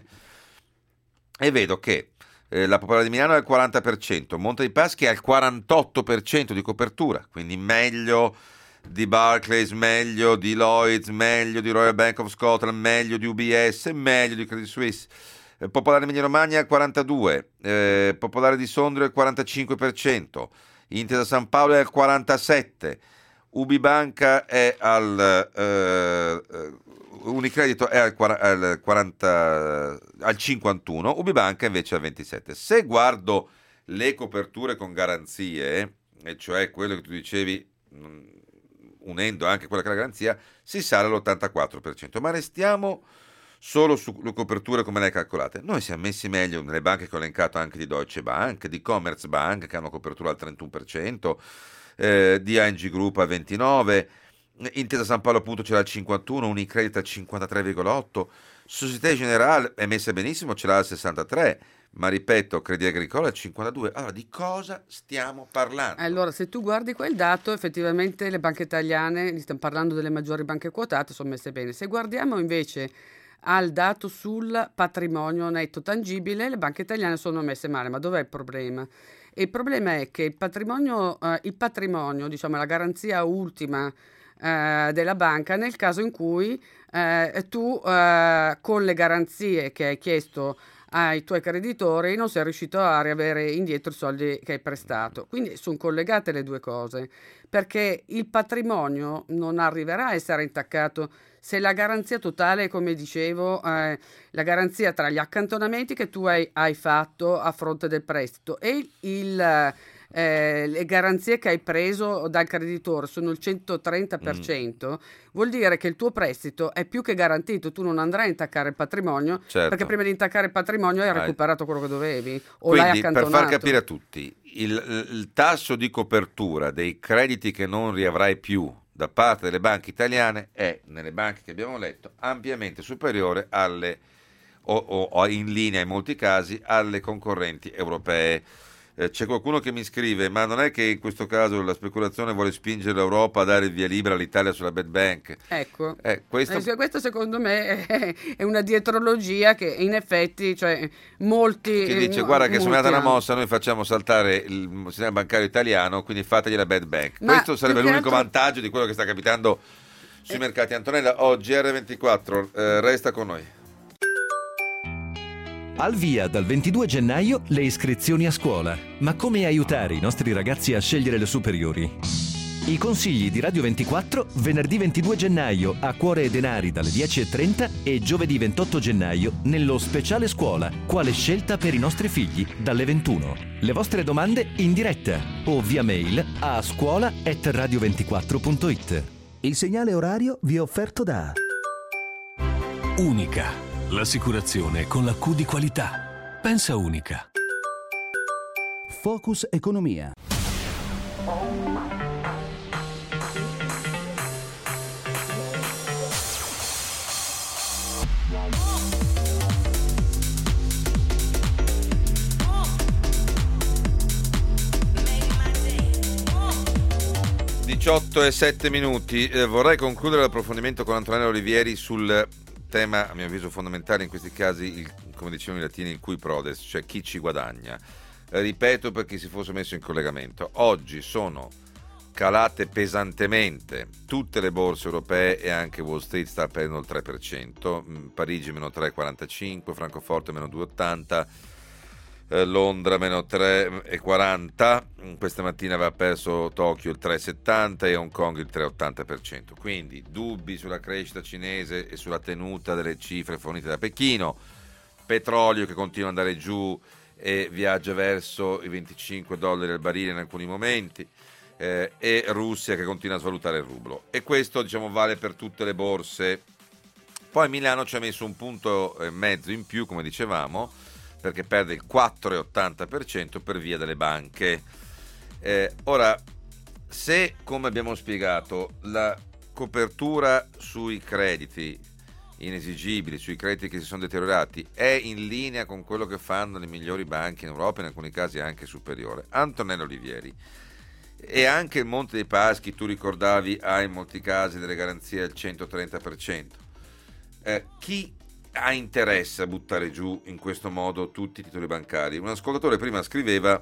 e vedo che la Popolare di Milano è al 40%, Monte dei Paschi è al 48% di copertura, quindi meglio di Barclays, meglio di Lloyds, meglio di Royal Bank of Scotland, meglio di UBS, meglio di Credit Suisse. Popolare di Emilia Romagna al 42%, Popolare di Sondrio al 45%, Intesa San Paolo è al 47%, Ubibanca è Unicredito è al 51%, Ubibanca invece al 27%. Se guardo le coperture con garanzie, e cioè quello che tu dicevi, unendo anche quella che è la garanzia, si sale all'84%, ma restiamo solo sulle coperture come le hai calcolate. Noi siamo messi meglio nelle banche che ho elencato, anche di Deutsche Bank, di Commerzbank che hanno copertura al 31%, di ING Group al 29%, Intesa San Paolo appunto c'era al 51%, Unicredit al 53,8%, Société Générale è messa benissimo, ce l'ha al 63%, ma ripeto, Crédit Agricole al 52%. Allora, di cosa stiamo parlando? Allora, se tu guardi quel dato, effettivamente le banche italiane, stiamo parlando delle maggiori banche quotate, sono messe bene. Se guardiamo invece al dato sul patrimonio netto tangibile, le banche italiane sono messe male. Ma dov'è il problema? Il problema è che il patrimonio, diciamo la garanzia ultima della banca, nel caso in cui tu con le garanzie che hai chiesto ai tuoi creditori non sei riuscito a riavere indietro i soldi che hai prestato. Quindi sono collegate le due cose, perché il patrimonio non arriverà a essere intaccato se la garanzia totale, come dicevo, la garanzia tra gli accantonamenti che tu hai fatto a fronte del prestito e le garanzie che hai preso dal creditore sono il 130%, vuol dire che il tuo prestito è più che garantito, tu non andrai a intaccare il patrimonio, Certo. perché prima di intaccare il patrimonio hai recuperato quello che dovevi o Quindi, l'hai per accantonato. far capire a tutti, il tasso di copertura dei crediti che non riavrai più da parte delle banche italiane è, nelle banche che abbiamo letto, ampiamente superiore alle o in linea in molti casi alle concorrenti europee. C'è qualcuno che mi scrive: ma non è che in questo caso la speculazione vuole spingere l'Europa a dare il via libera all'Italia sulla bad bank? Ecco, questo secondo me è una dietrologia che in effetti, cioè, molti... Chi dice guarda che se molti è una hanno. mossa noi facciamo saltare il sistema bancario italiano, quindi fategli la bad bank. Ma Questo sarebbe più che l'unico altro- vantaggio di quello che sta capitando sui mercati. Antonella, oggi R24, resta con noi. Al via dal 22 gennaio le iscrizioni a scuola. Ma come aiutare i nostri ragazzi a scegliere le superiori? I consigli di Radio 24 venerdì 22 gennaio a Cuore e Denari dalle 10:30 e giovedì 28 gennaio nello speciale scuola Quale scelta per i nostri figli dalle 21. Le vostre domande in diretta o via mail a scuola@radio24.it. Il segnale orario vi è offerto da Unica, l'assicurazione con la Q di qualità. Pensa Unica. Focus Economia. e 7 minuti. Vorrei concludere l'approfondimento con Antonella Olivieri sul tema, a mio avviso fondamentale in questi casi, come dicevano i latini, il cui prodest, cioè chi ci guadagna. Ripeto per chi si fosse messo in collegamento: oggi sono calate pesantemente tutte le borse europee e anche Wall Street sta perdendo il 3%, Parigi meno 3,45, Francoforte meno 2,80, Londra meno 3,40, questa mattina aveva perso Tokyo il 3,70 e Hong Kong il 3,80%. Quindi dubbi sulla crescita cinese e sulla tenuta delle cifre fornite da Pechino, petrolio che continua ad andare giù e viaggia verso i $25 al barile in alcuni momenti, e Russia che continua a svalutare il rublo, e questo diciamo vale per tutte le borse. Poi Milano ci ha messo un punto e mezzo in più, come dicevamo, perché perde il 4,80% per via delle banche. Ora, se, come abbiamo spiegato, la copertura sui crediti inesigibili, sui crediti che si sono deteriorati, è in linea con quello che fanno le migliori banche in Europa, in alcuni casi anche superiore, Antonella Olivieri, e anche il Monte dei Paschi, tu ricordavi, ha in molti casi delle garanzie al 130%. Chi ha interesse a buttare giù in questo modo tutti i titoli bancari? Un ascoltatore prima scriveva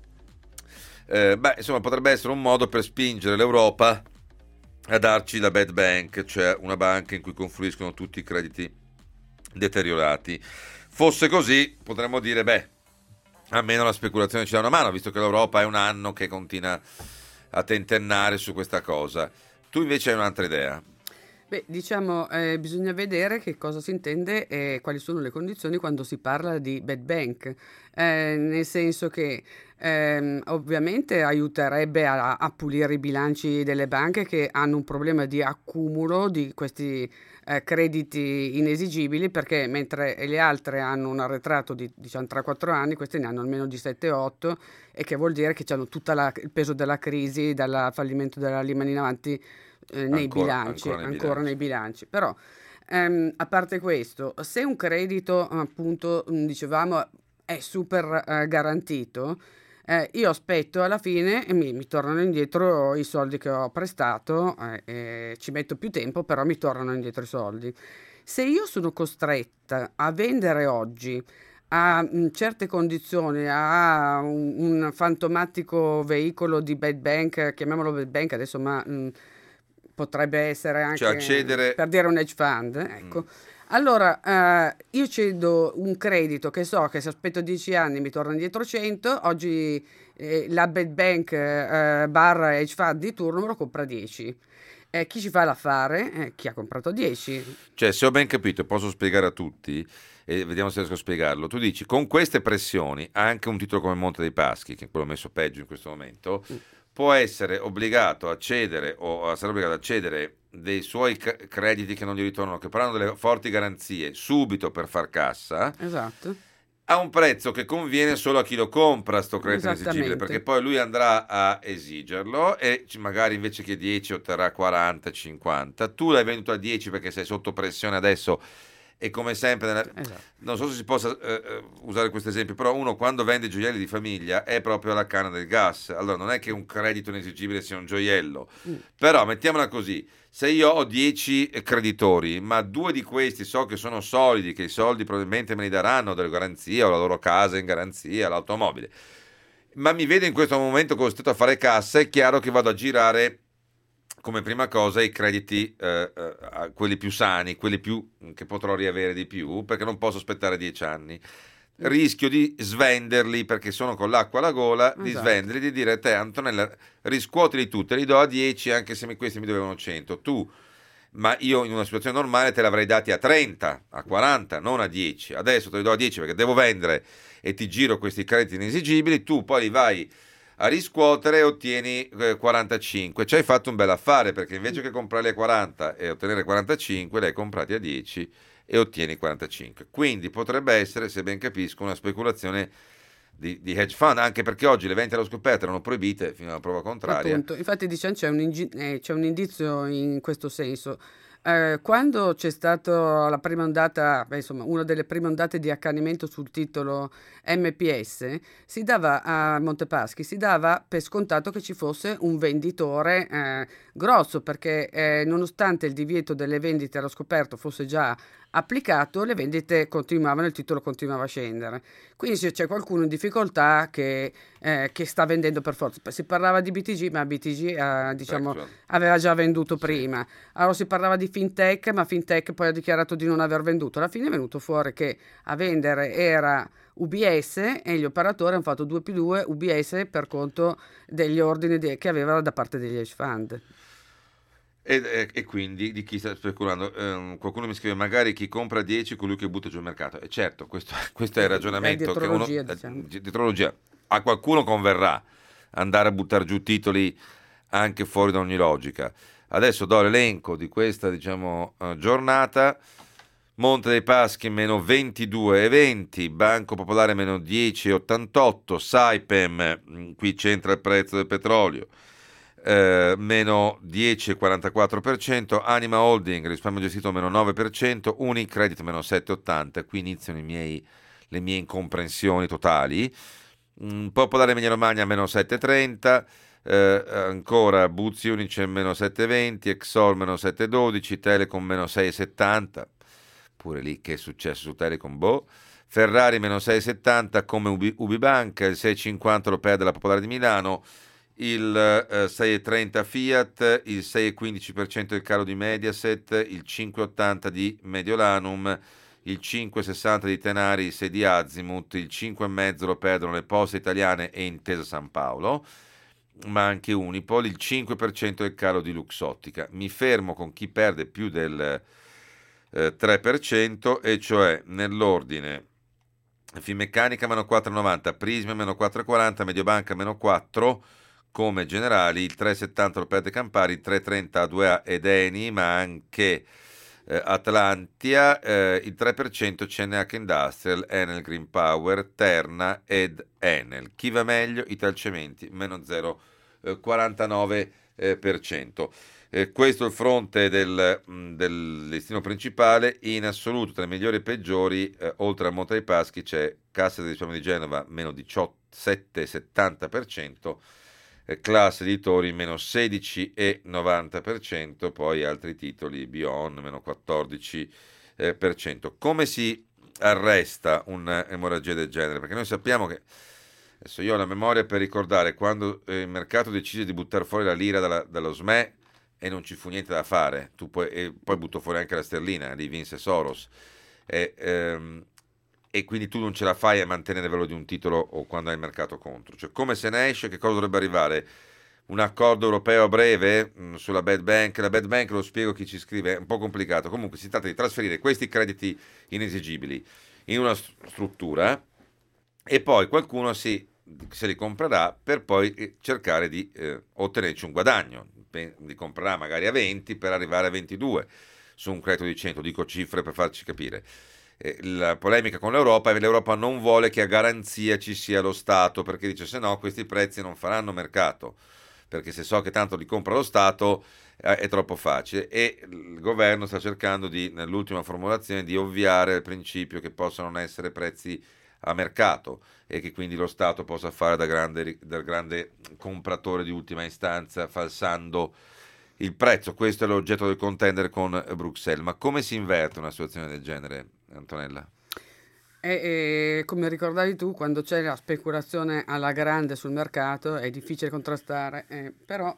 potrebbe essere un modo per spingere l'Europa a darci la bad bank, cioè una banca in cui confluiscono tutti i crediti deteriorati. Fosse così, potremmo dire almeno la speculazione ci dà una mano, visto che l'Europa è un anno che continua a tentennare su questa cosa. Tu invece hai un'altra idea. Diciamo, bisogna vedere che cosa si intende e quali sono le condizioni quando si parla di bad bank, nel senso che ovviamente aiuterebbe a pulire i bilanci delle banche che hanno un problema di accumulo di questi crediti inesigibili, perché mentre le altre hanno un arretrato di 3-4 anni, queste ne hanno almeno di 7-8, e che vuol dire che hanno tutto il peso della crisi, dal fallimento della Lehman in avanti nei bilanci. Però a parte questo, se un credito, appunto, dicevamo, è super garantito, io aspetto alla fine e mi tornano indietro i soldi che ho prestato, ci metto più tempo, però mi tornano indietro i soldi. Se io sono costretta a vendere oggi a certe condizioni, a un fantomatico veicolo di bad bank, chiamiamolo bad bank adesso, ma potrebbe essere anche, cioè accedere, per dire, un hedge fund, ecco. Allora, io cedo un credito che so che se aspetto 10 anni mi torna indietro 100, oggi la bad bank barra hedge fund di turno me lo compra 10. Chi ci fa l'affare? Chi ha comprato a 10. Cioè, se ho ben capito, posso spiegare a tutti, e vediamo se riesco a spiegarlo. Tu dici, con queste pressioni, anche un titolo come Monte dei Paschi, che è quello messo peggio in questo momento, può essere obbligato a cedere o a essere obbligato a cedere dei suoi crediti che non gli ritornano, che però hanno delle forti garanzie subito per far cassa, Esatto. a un prezzo che conviene solo a chi lo compra sto credito inesigibile, perché poi lui andrà a esigerlo e magari invece che 10 otterrà 40, 50. Tu l'hai venduto a 10 perché sei sotto pressione adesso, e come sempre non so se si possa usare questo esempio, però uno quando vende gioielli di famiglia è proprio alla canna del gas. Allora non è che un credito inesigibile sia un gioiello, però mettiamola così: se io ho 10 creditori, ma 2 di questi so che sono solidi, che i soldi probabilmente me li daranno, delle garanzie, o la loro casa in garanzia, l'automobile, ma mi vedo in questo momento costretto a fare cassa, è chiaro che vado a girare come prima cosa i crediti, quelli più sani, quelli più che potrò riavere di più, perché non posso aspettare 10 anni. Rischio di svenderli perché sono con l'acqua alla gola, di svenderli, di dire: te Antonella, riscuotili tutte, li do a 10 anche se questi mi dovevano 100. Tu, ma io in una situazione normale te l'avrei dati a 30, a 40, non a 10. Adesso te li do a 10 perché devo vendere e ti giro questi crediti inesigibili, tu poi li vai a riscuotere e ottieni 45. Ci hai fatto un bel affare, perché invece che comprarli a 40 e ottenere 45, li hai comprati a 10 e ottieni 45. Quindi potrebbe essere, se ben capisco, una speculazione di hedge fund, anche perché oggi le vendite allo scoperto erano proibite fino alla prova contraria. Appunto. Infatti diciamo c'è un indizio in questo senso. Quando c'è stata la prima ondata, insomma, una delle prime ondate di accanimento sul titolo MPS, si dava a Montepaschi, si dava per scontato che ci fosse un venditore grosso, perché nonostante il divieto delle vendite allo scoperto fosse già applicato, le vendite continuavano, il titolo continuava a scendere. Quindi se c'è qualcuno in difficoltà che sta vendendo per forza. Si parlava di BTG, ma BTG diciamo, aveva già venduto prima. Allora si parlava di Fintech, ma Fintech poi ha dichiarato di non aver venduto. Alla fine è venuto fuori che a vendere era UBS e gli operatori hanno fatto 2+2 UBS per conto degli ordini che aveva da parte degli hedge fund. E quindi di chi sta speculando? Qualcuno mi scrive: magari chi compra 10 colui che butta giù il mercato. E certo, questo è il ragionamento che uno, dietrologia. A qualcuno converrà andare a buttare giù titoli anche fuori da ogni logica. Adesso do l'elenco di questa, diciamo, giornata. Monte dei Paschi meno 22,20, Banco Popolare meno 10,88, Saipem, qui c'entra il prezzo del petrolio, meno 10,44%, Anima Holding, risparmio gestito meno 9%, Unicredit meno 7,80%, qui iniziano le mie incomprensioni totali. Popolare Emilia Romagna meno 7,30%, ancora Buzzi Unicem meno 7,20%, Exor meno 7,12%, Telecom meno 6,70%, pure lì che è successo su Telecom, Ferrari meno 6,70 come Ubibanca, il 6,50 Europea della Popolare di Milano, il 6,30 Fiat, il 6,15% del calo di Mediaset, il 5,80 di Mediolanum, il 5,60 di Tenaris e di Azimut, il 5,5 lo perdono le Poste Italiane e Intesa San Paolo, ma anche Unipol, il 5% del calo di Luxottica. Mi fermo con chi perde più del 3%, e cioè nell'ordine Finmeccanica meno 4,90, Prisma meno 4,40, Mediobanca meno 4 come Generali, il 3,70 lo perde Campari, il 3,30 A2A ed Eni, ma anche Atlantia, il 3% CNH Industrial, Enel Green Power, Terna ed Enel. Chi va meglio? Italcementi meno 0,49%. Questo è il fronte del listino principale. In assoluto tra i migliori e i peggiori, oltre al Monte dei Paschi c'è Cassa di risparmio di Genova meno 17,70%, Classe Editori meno 16,90%, poi altri titoli, Bion meno 14%. Come si arresta un'emorragia del genere? Perché noi sappiamo che, adesso io ho la memoria per ricordare quando il mercato decise di buttare fuori la lira dallo SME e non ci fu niente da fare, poi buttò fuori anche la sterlina, lì vinse Soros, e quindi tu non ce la fai a mantenere il valore di un titolo o quando hai il mercato contro. Cioè, come se ne esce? Che cosa dovrebbe arrivare? un accordo europeo a breve sulla bad bank. La bad bank, lo spiego a chi ci scrive, è un po' complicato. Comunque si tratta di trasferire questi crediti inesigibili in una struttura e poi qualcuno se li comprerà per poi cercare di ottenerci un guadagno. Li comprerà magari a 20 per arrivare a 22 su un credito di 100, dico cifre per farci capire. La polemica con l'Europa è che l'Europa non vuole che a garanzia ci sia lo Stato, perché dice se no questi prezzi non faranno mercato, perché se so che tanto li compra lo Stato è troppo facile, e il governo sta cercando nell'ultima formulazione di ovviare il principio che possano non essere prezzi a mercato e che quindi lo Stato possa fare da grande compratore di ultima istanza falsando il prezzo. Questo è l'oggetto del contendere con Bruxelles. Ma come si inverte una situazione del genere, Antonella? Come ricordavi tu, quando c'è la speculazione alla grande sul mercato è difficile contrastare, però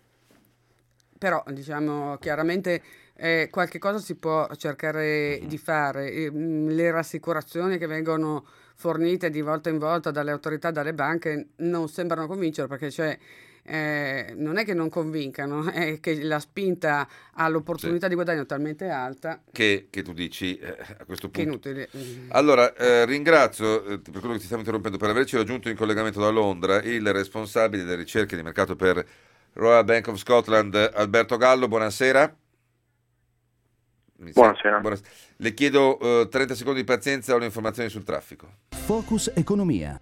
diciamo chiaramente qualche cosa si può cercare di fare. Le rassicurazioni che vengono fornite di volta in volta dalle autorità, dalle banche, non sembrano convincere, perché non è che non convincano, è che la spinta all'opportunità di guadagno è talmente alta che tu dici a questo punto. Che è inutile. Allora, ringrazio per quello che ti stiamo interrompendo, per averci raggiunto in collegamento da Londra il responsabile delle ricerche di mercato per Royal Bank of Scotland, Alberto Gallo. Buonasera. Buonasera. Le chiedo 30 secondi di pazienza, ho le informazioni sul traffico. Focus Economia.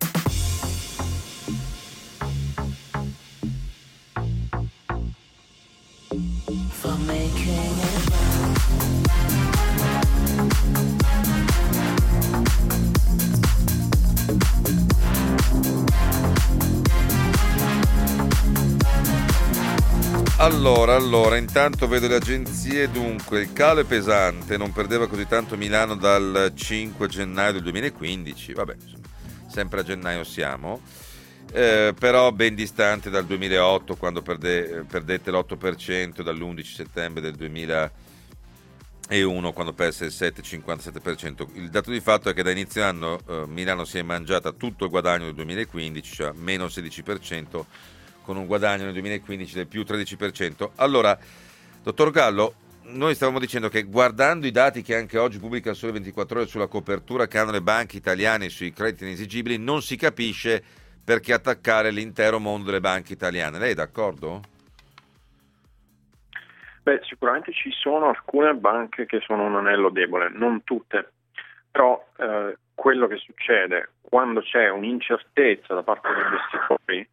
Allora, intanto vedo le agenzie. Dunque, il calo è pesante, non perdeva così tanto Milano dal 5 gennaio del 2015, vabbè, sempre a gennaio siamo, però ben distante dal 2008, quando perdette l'8%, dall'11 settembre del 2001, quando perse il 7,57%. Il dato di fatto è che da inizio anno Milano si è mangiata tutto il guadagno del 2015, cioè meno 16%, con un guadagno nel 2015 del più 13%. Allora, dottor Gallo, noi stavamo dicendo che guardando i dati che anche oggi pubblica Sole 24 Ore sulla copertura che hanno le banche italiane sui crediti inesigibili, non si capisce perché attaccare l'intero mondo delle banche italiane. Lei è d'accordo? Beh, sicuramente ci sono alcune banche che sono un anello debole, non tutte, però quello che succede quando c'è un'incertezza da parte degli investitori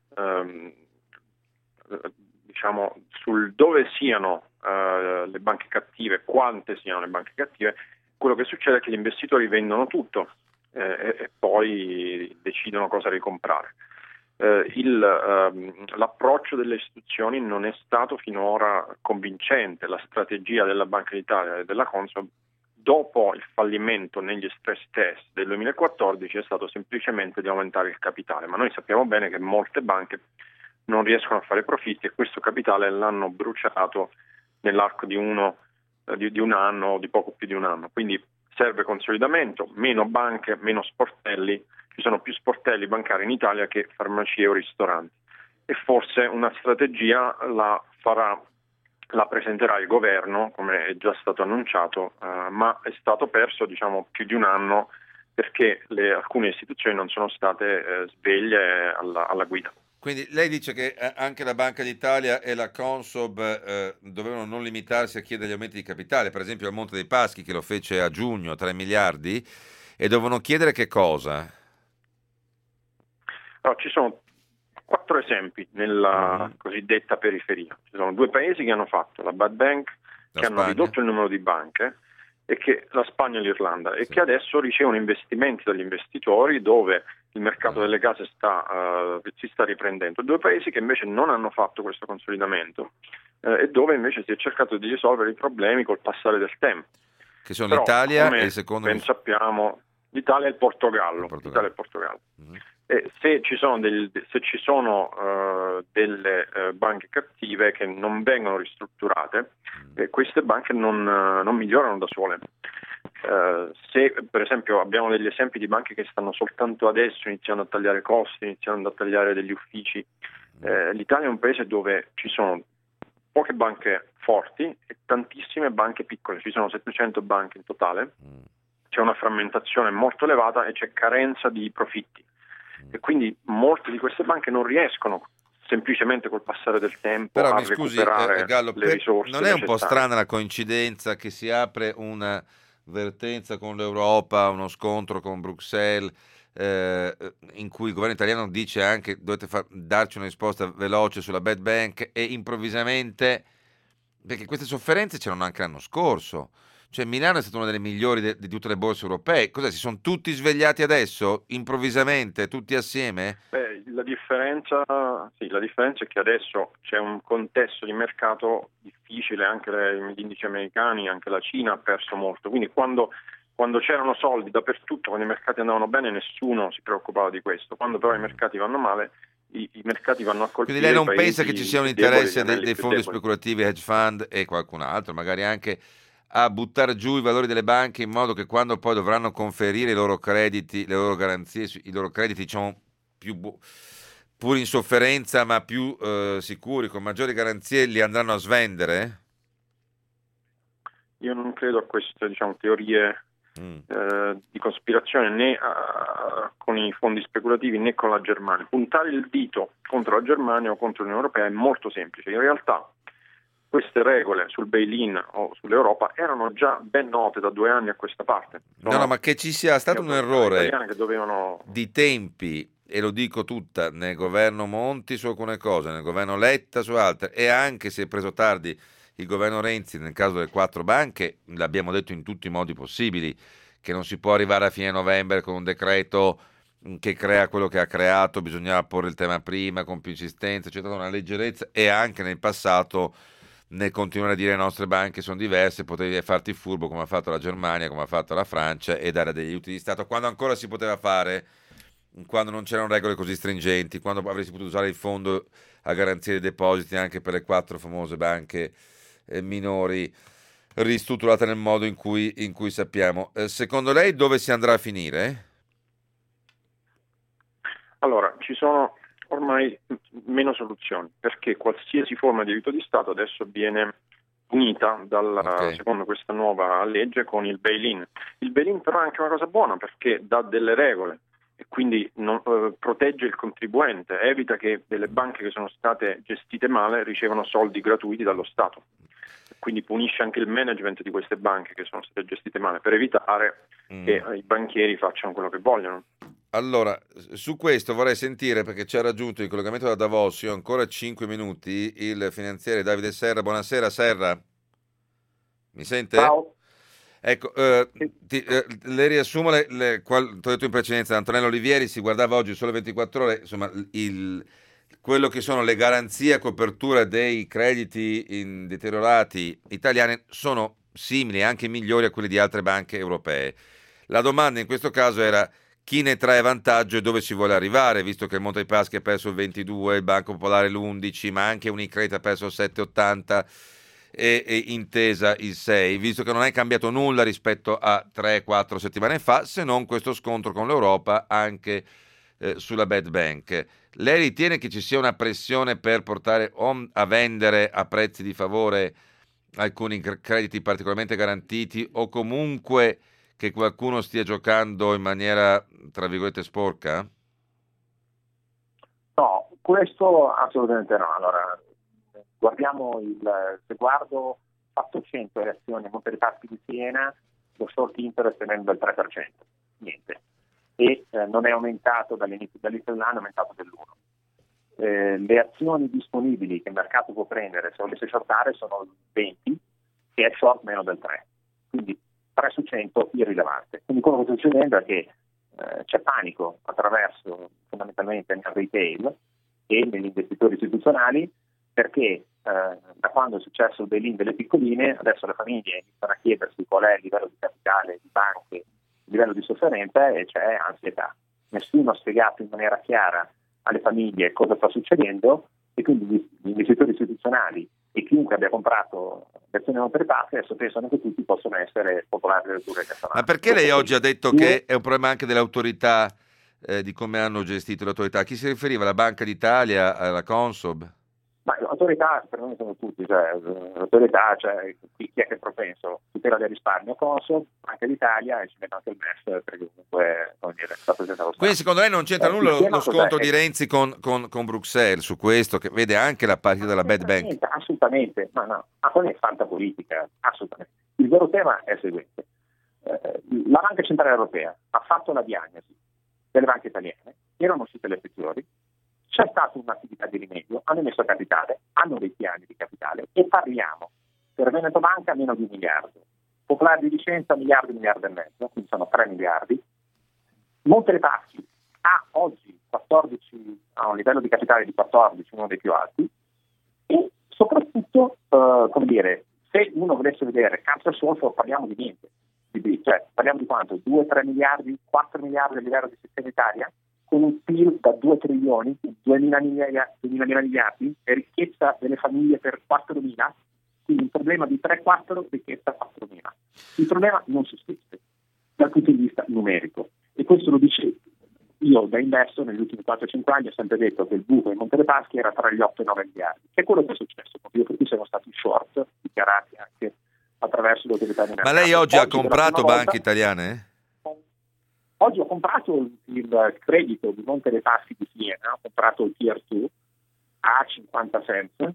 diciamo sul dove siano le banche cattive, quante siano le banche cattive, quello che succede è che gli investitori vendono tutto e poi decidono cosa ricomprare. L'approccio delle istituzioni non è stato finora convincente. La strategia della Banca d'Italia e della Consob dopo il fallimento negli stress test del 2014 è stato semplicemente di aumentare il capitale, ma noi sappiamo bene che molte banche non riescono a fare profitti e questo capitale l'hanno bruciato nell'arco di un anno o di poco più di un anno. Quindi serve consolidamento, meno banche, meno sportelli. Ci sono più sportelli bancari in Italia che farmacie o ristoranti e forse una strategia la presenterà il governo, come è già stato annunciato, ma è stato perso più di un anno perché alcune istituzioni non sono state sveglie alla guida. Quindi lei dice che anche la Banca d'Italia e la Consob dovevano non limitarsi a chiedere gli aumenti di capitale, per esempio al Monte dei Paschi che lo fece a giugno, 3 miliardi, e dovevano chiedere che cosa? Allora, ci sono 4 esempi nella cosiddetta periferia. Ci sono 2 paesi che hanno fatto la bad bank, che hanno ridotto il numero di banche, e che la Spagna e l'Irlanda, e che adesso ricevono investimenti dagli investitori, dove il mercato delle case si sta riprendendo. 2 paesi che invece non hanno fatto questo consolidamento e dove invece si è cercato di risolvere i problemi col passare del tempo. Che sono l'Italia e il secondo? Ben sappiamo, l'Italia e il Portogallo. L'Italia e il Portogallo. E se ci sono delle banche cattive che non vengono ristrutturate, queste banche non migliorano da sole. Se per esempio abbiamo degli esempi di banche che stanno soltanto adesso iniziando a tagliare costi, iniziando a tagliare degli uffici L'Italia è un paese dove ci sono poche banche forti e tantissime banche piccole, ci sono 700 banche in totale, c'è una frammentazione molto elevata e c'è carenza di profitti e quindi molte di queste banche non riescono semplicemente col passare del tempo Però, a mi scusi, recuperare Gallo, le risorse non è un po' necessarie. strana la coincidenza che si apre una vertenza con l'Europa, uno scontro con Bruxelles, in cui il governo italiano dice anche dovete darci una risposta veloce sulla bad bank e improvvisamente, perché queste sofferenze c'erano anche l'anno scorso, cioè Milano è stata una delle migliori di tutte le borse europee, cos'è, si sono tutti svegliati adesso, improvvisamente, tutti assieme? La differenza è che adesso c'è un contesto di mercato difficile, anche gli indici americani, anche la Cina ha perso molto, quindi quando c'erano soldi dappertutto, quando i mercati andavano bene, nessuno si preoccupava di questo. Quando però i mercati vanno male, i mercati vanno a colpire. Quindi lei non i pensa paesi che ci sia un più deboli, interesse gli anelli dei più fondi deboli. speculativi, hedge fund e qualcun altro, magari anche a buttare giù i valori delle banche in modo che quando poi dovranno conferire i loro crediti, le loro garanzie, i loro crediti, diciamo, pur in sofferenza ma più sicuri, con maggiori garanzie, li andranno a svendere? Io non credo a queste, teorie di cospirazione né con i fondi speculativi né con la Germania. Puntare il dito contro la Germania o contro l'Unione Europea è molto semplice. In realtà queste regole sul bail-in o sull'Europa erano già ben note da 2 anni a questa parte. No, ma che ci sia stato un errore che dovevano... di tempi, e lo dico tutta, nel governo Monti su alcune cose, nel governo Letta su altre, e anche se è preso tardi il governo Renzi nel caso delle 4 banche, l'abbiamo detto in tutti i modi possibili, che non si può arrivare a fine novembre con un decreto che crea quello che ha creato, bisognava porre il tema prima con più insistenza, c'è stata una leggerezza, e anche nel passato nel continuare a dire le nostre banche sono diverse, potevi farti furbo come ha fatto la Germania, come ha fatto la Francia, e dare degli aiuti di Stato quando ancora si poteva fare, quando non c'erano regole così stringenti, quando avresti potuto usare il fondo a garanzia dei depositi anche per le 4 famose banche minori ristrutturate nel modo in cui sappiamo. Secondo lei dove si andrà a finire? Allora, ci sono ormai meno soluzioni, perché qualsiasi forma di aiuto di Stato adesso viene unita secondo questa nuova legge con il bail-in. Il bail-in però è anche una cosa buona perché dà delle regole e quindi protegge il contribuente, evita che delle banche che sono state gestite male ricevano soldi gratuiti dallo Stato. Quindi punisce anche il management di queste banche che sono state gestite male per evitare che i banchieri facciano quello che vogliono. Allora, su questo vorrei sentire, perché ci ha raggiunto in collegamento da Davos, io ho ancora 5 minuti, il finanziere Davide Serra. Buonasera Serra, mi sente? Ciao. Ecco, le riassumo, t'ho detto in precedenza, Antonello Olivieri si guardava oggi Sole 24 Ore, insomma, quello che sono le garanzie a copertura dei crediti deteriorati italiani sono simili, anche migliori a quelli di altre banche europee. La domanda in questo caso era chi ne trae vantaggio e dove si vuole arrivare, visto che il Monte dei Paschi ha perso il 22, il Banco Popolare l'11, ma anche Unicredit ha perso il 7,80 e Intesa il 6, visto che non è cambiato nulla rispetto a 3-4 settimane fa, se non questo scontro con l'Europa anche sulla bad bank. Lei ritiene che ci sia una pressione per portare a vendere a prezzi di favore alcuni crediti particolarmente garantiti, o comunque che qualcuno stia giocando in maniera, tra virgolette, sporca? No, questo assolutamente no. Allora, se guardo fatto 100 le azioni Monte dei Paschi di Siena, lo short interest è del 3%, niente. E non è aumentato dall'inizio dell'anno, è aumentato dell'1%. Le azioni disponibili che il mercato può prendere se volesse shortare sono 20, che è short meno del 3, quindi 3 su 100 irrilevante. Quindi quello che sta succedendo è che c'è panico attraverso fondamentalmente nel retail e negli investitori istituzionali, perché da quando è successo il bail-in delle piccoline, adesso le famiglie iniziano a chiedersi qual è il livello di capitale di banche, il livello di sofferenza, e c'è ansietà. Nessuno ha spiegato in maniera chiara alle famiglie cosa sta succedendo, e quindi gli investitori istituzionali e chiunque abbia comprato l'azione Monte dei Paschi adesso pensano che tutti possono essere popolari del Tour. Ma perché lei oggi ha detto che è un problema anche delle autorità di come hanno gestito l'autorità. A chi si riferiva? La Banca d'Italia, alla Consob? Ma l'autorità per noi sono tutti, l'autorità, chi è che è propenso? Tutela del risparmio, Consob, Banca d'Italia, e ci mette anche il MES, perché comunque rappresenta lo Stato. Quindi secondo lei non c'entra nulla lo scontro di Renzi con Bruxelles su questo, che vede anche la partita della bad bank? Assolutamente, ma quella è fantapolitica, assolutamente. Il vero tema è il seguente. La Banca Centrale Europea ha fatto la diagnosi delle banche italiane, erano uscite le peggiori, c'è stata un'attività di rimedio, hanno messo capitale, hanno dei piani di capitale e parliamo per Veneto Banca meno di 1 miliardo, Popolare di Vicenza 1 miliardo e mezzo, quindi sono 3 miliardi. Monte dei Paschi ha oggi 14, ha un livello di capitale di 14, uno dei più alti, e soprattutto, se uno volesse vedere Cassa Solfo, parliamo di niente, parliamo di quanto? 2-3 miliardi, 4 miliardi a livello di sistema Italia, con un PIL da 2 trilioni, 2.000 miliardi, e ricchezza delle famiglie per 4.000, quindi un problema di 3-4, ricchezza 4.000. Il problema non sussiste dal punto di vista numerico, e questo lo dice io da Investo negli ultimi 4-5 anni, ho sempre detto che il buco in Monte dei Paschi era tra gli 8 e i 9 miliardi, che è quello che è successo, per cui siamo stati short, dichiarati anche attraverso l'autorità di mercato. Ma lei oggi ha comprato banche italiane? Oggi ho comprato il credito di Monte dei Paschi di Siena, ho comprato il Tier 2 a 50 cents,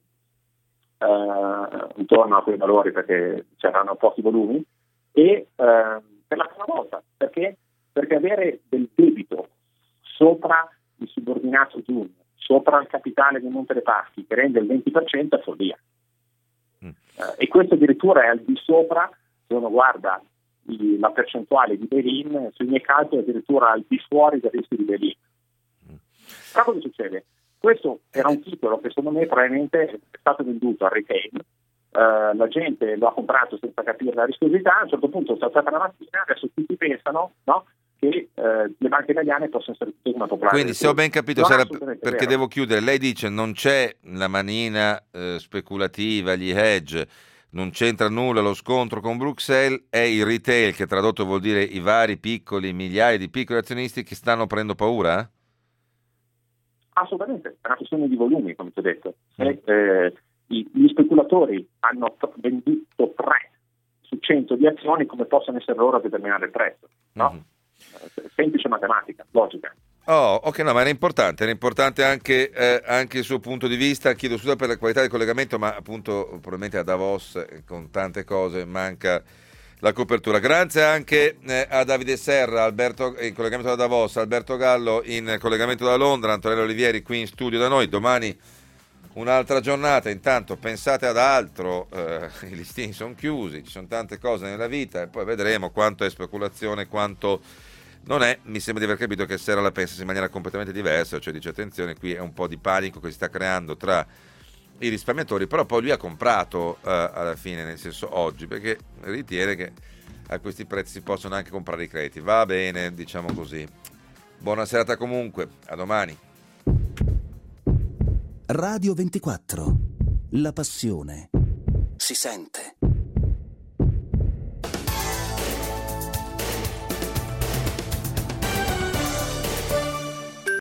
intorno a quei valori perché c'erano pochi volumi, e per la prima volta, perché avere del debito sopra il subordinato junior, sopra il capitale di Monte dei Paschi, che rende il 20%, è follia. E questo addirittura è al di sopra, se uno guarda la percentuale di bail-in, sui miei calcoli addirittura al di fuori del rischio di bail-in. Però cosa succede? Questo era un titolo che secondo me probabilmente è stato venduto al retail, la gente lo ha comprato senza capire la rischiosità, a un certo punto si è alzata la mattina, adesso tutti pensano, no, che le banche italiane possono essere tutte come popolari. Quindi se ho ben capito, perché devo chiudere, lei dice non c'è la manina speculativa, gli hedge, non c'entra nulla lo scontro con Bruxelles, è il retail, che tradotto vuol dire i vari piccoli, migliaia di piccoli azionisti che stanno prendendo paura? Assolutamente, è una questione di volumi, come ti ho detto. Gli speculatori hanno venduto 3 su 100 di azioni, come possono essere loro a determinare il prezzo, no? Semplice matematica, logica. Oh, ok, no, ma era importante anche il suo punto di vista. Chiedo scusa per la qualità del collegamento, ma appunto probabilmente a Davos con tante cose manca la copertura. Grazie anche a Davide Serra, Alberto in collegamento da Davos, Alberto Gallo in collegamento da Londra, Antonello Olivieri qui in studio da noi. Domani un'altra giornata, intanto pensate ad altro, i listini sono chiusi, ci sono tante cose nella vita e poi vedremo quanto è speculazione, quanto non è. Mi sembra di aver capito che Serra la pensa in maniera completamente diversa, cioè dice attenzione, qui è un po' di panico che si sta creando tra i risparmiatori, però poi lui ha comprato alla fine, nel senso oggi, perché ritiene che a questi prezzi si possono anche comprare i crediti. Va bene, diciamo così. Buona serata comunque, a domani. Radio 24, la passione si sente.